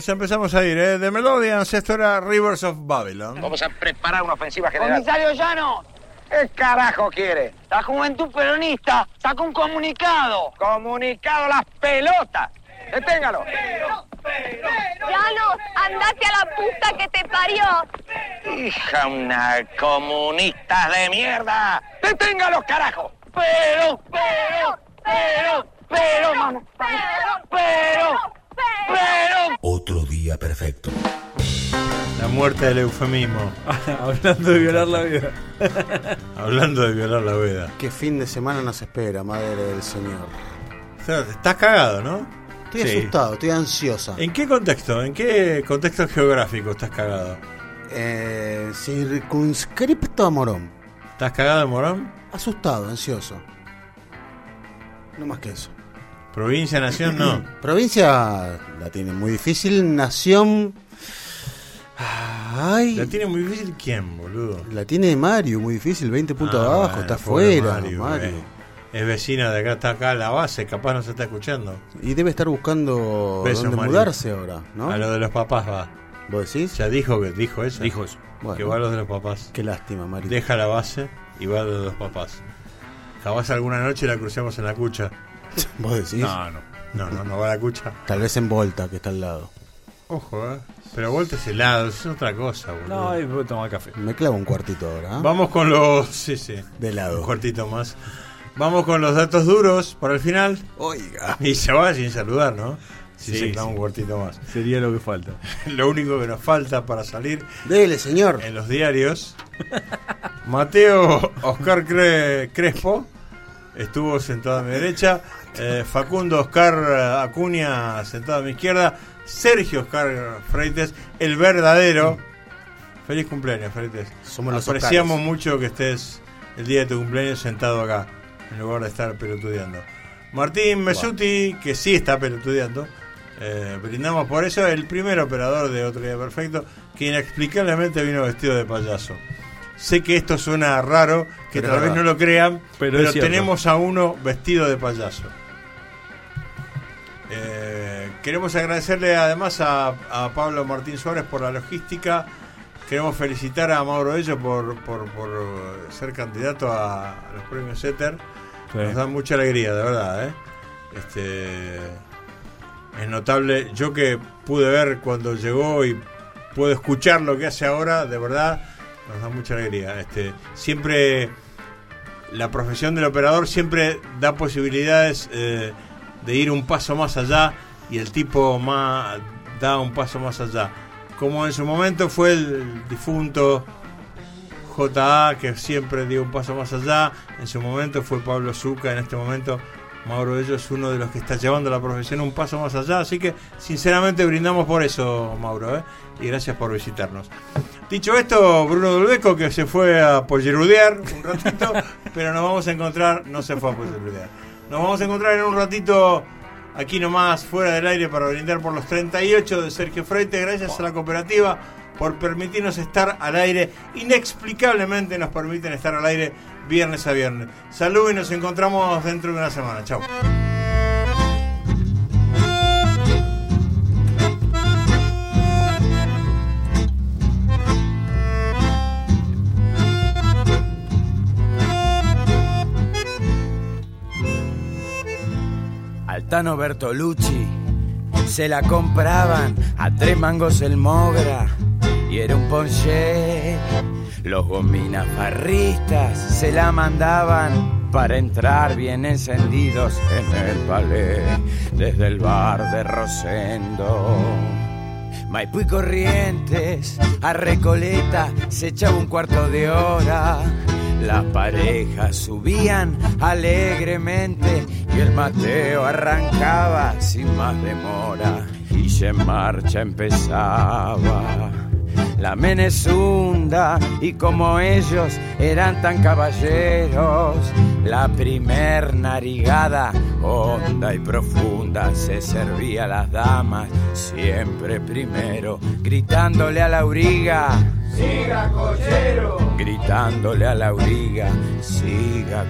Nos empezamos a ir, de Melodians, esto era Rivers of Babylon. Vamos a preparar una ofensiva general. Comisario Llano, ¿Qué carajo quiere? la Juventud Peronista sacó un comunicado. Comunicado las pelotas. Deténgalo. Llanos, andate a la puta que te parió. Hija, una comunista de mierda. Deténgalo, carajo. Pero, mano. Pero. Otro día perfecto. La muerte del eufemismo. Hablando de violar la vida. Hablando de violar la vida. ¿Qué fin de semana nos espera, madre del señor? O sea, estás cagado, ¿no? Estoy asustado, estoy ansiosa. ¿En qué contexto? ¿En qué contexto geográfico estás cagado? Circunscripto a Morón. ¿Estás cagado de Morón? Asustado, ansioso. No más que eso. Provincia, nación, no. Provincia la tiene muy difícil. Nación... Ay. ¿La tiene muy difícil quién, boludo? La tiene Mario, muy difícil, 20 puntos abajo, bueno, está afuera. Mario. Es vecina de acá, está acá a la base, capaz no se está escuchando. Y debe estar buscando dónde mudarse ahora, ¿no? A lo de los papás va. ¿Vos decís? Ya dijo eso. Dijo eso. Bueno, que va a los de los papás. Qué lástima, Mario. Deja la base y va a los de los papás. Capaz alguna noche la crucemos en la cucha. ¿Vos decís? No va a la cucha. Tal vez en Volta, que está al lado. Ojo, pero Volta es helado, es otra cosa, boludo. No, ahí voy a tomar café. Me clavo un cuartito ahora. Vamos con los... Sí. De helado. Un cuartito más. Vamos con los datos duros para el final. Oiga. Y se va sin saludar, ¿no? Si se clava un cuartito más. Sería lo que falta. Lo único que nos falta para salir. Dele, señor. En los diarios. Mateo Oscar Crespo estuvo sentado a mi derecha. Facundo Oscar Acuña sentado a mi izquierda. Sergio Oscar Freites, el verdadero. Feliz cumpleaños, Freites. Somos los Apreciamos Oscares. mucho que estés el día de tu cumpleaños sentado acá, en lugar de estar pelotudeando. Martín Mesuti, que sí está pelotudeando. Brindamos por eso, el primer operador de Otro Día Perfecto, que inexplicablemente vino vestido de payaso. Sé que esto suena raro, que tal vez no lo crean, pero tenemos a uno vestido de payaso. Queremos agradecerle además a Pablo Martín Suárez por la logística. Queremos felicitar a Mauro Ello por ser candidato a los premios Éter. Sí. Nos da mucha alegría, de verdad, es notable. Yo que pude ver cuando llegó y puedo escuchar lo que hace ahora, de verdad, nos da mucha alegría. Siempre la profesión del operador siempre da posibilidades de ir un paso más allá, y el tipo da un paso más allá. Como en su momento fue el difunto J.A., que siempre dio un paso más allá. En su momento fue Pablo Zucca. En este momento Mauro Ello es uno de los que está llevando la profesión un paso más allá. Así que sinceramente brindamos por eso, Mauro, y gracias por visitarnos. Dicho esto, Bruno Dolbeco, que se fue a pollerudear un ratito, pero nos vamos a encontrar. No se fue a pollerudear. Nos vamos a encontrar en un ratito aquí nomás, fuera del aire, para brindar por los 38 de Sergio Freites. Gracias a la cooperativa por permitirnos estar al aire. Inexplicablemente nos permiten estar al aire viernes a viernes. Salud y nos encontramos dentro de una semana. Chau. Altano Bertolucci se la compraban a 3 mangos el Mogra y era un ponché. Los gominas farristas se la mandaban para entrar bien encendidos en el palé desde el bar de Rosendo. Maipú y Corrientes a Recoleta se echaba un cuarto de hora. Las parejas subían alegremente y el Mateo arrancaba sin más demora. Y ya en marcha empezaba la Menezunda, y como ellos eran tan caballeros, la primer narigada honda y profunda se servía a las damas siempre primero, gritándole a la auriga: ¡siga, cochero! Gritándole a la auriga: ¡siga,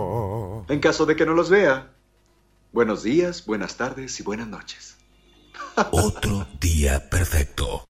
cochero! En caso de que no los vea, buenos días, buenas tardes y buenas noches. Otro día perfecto.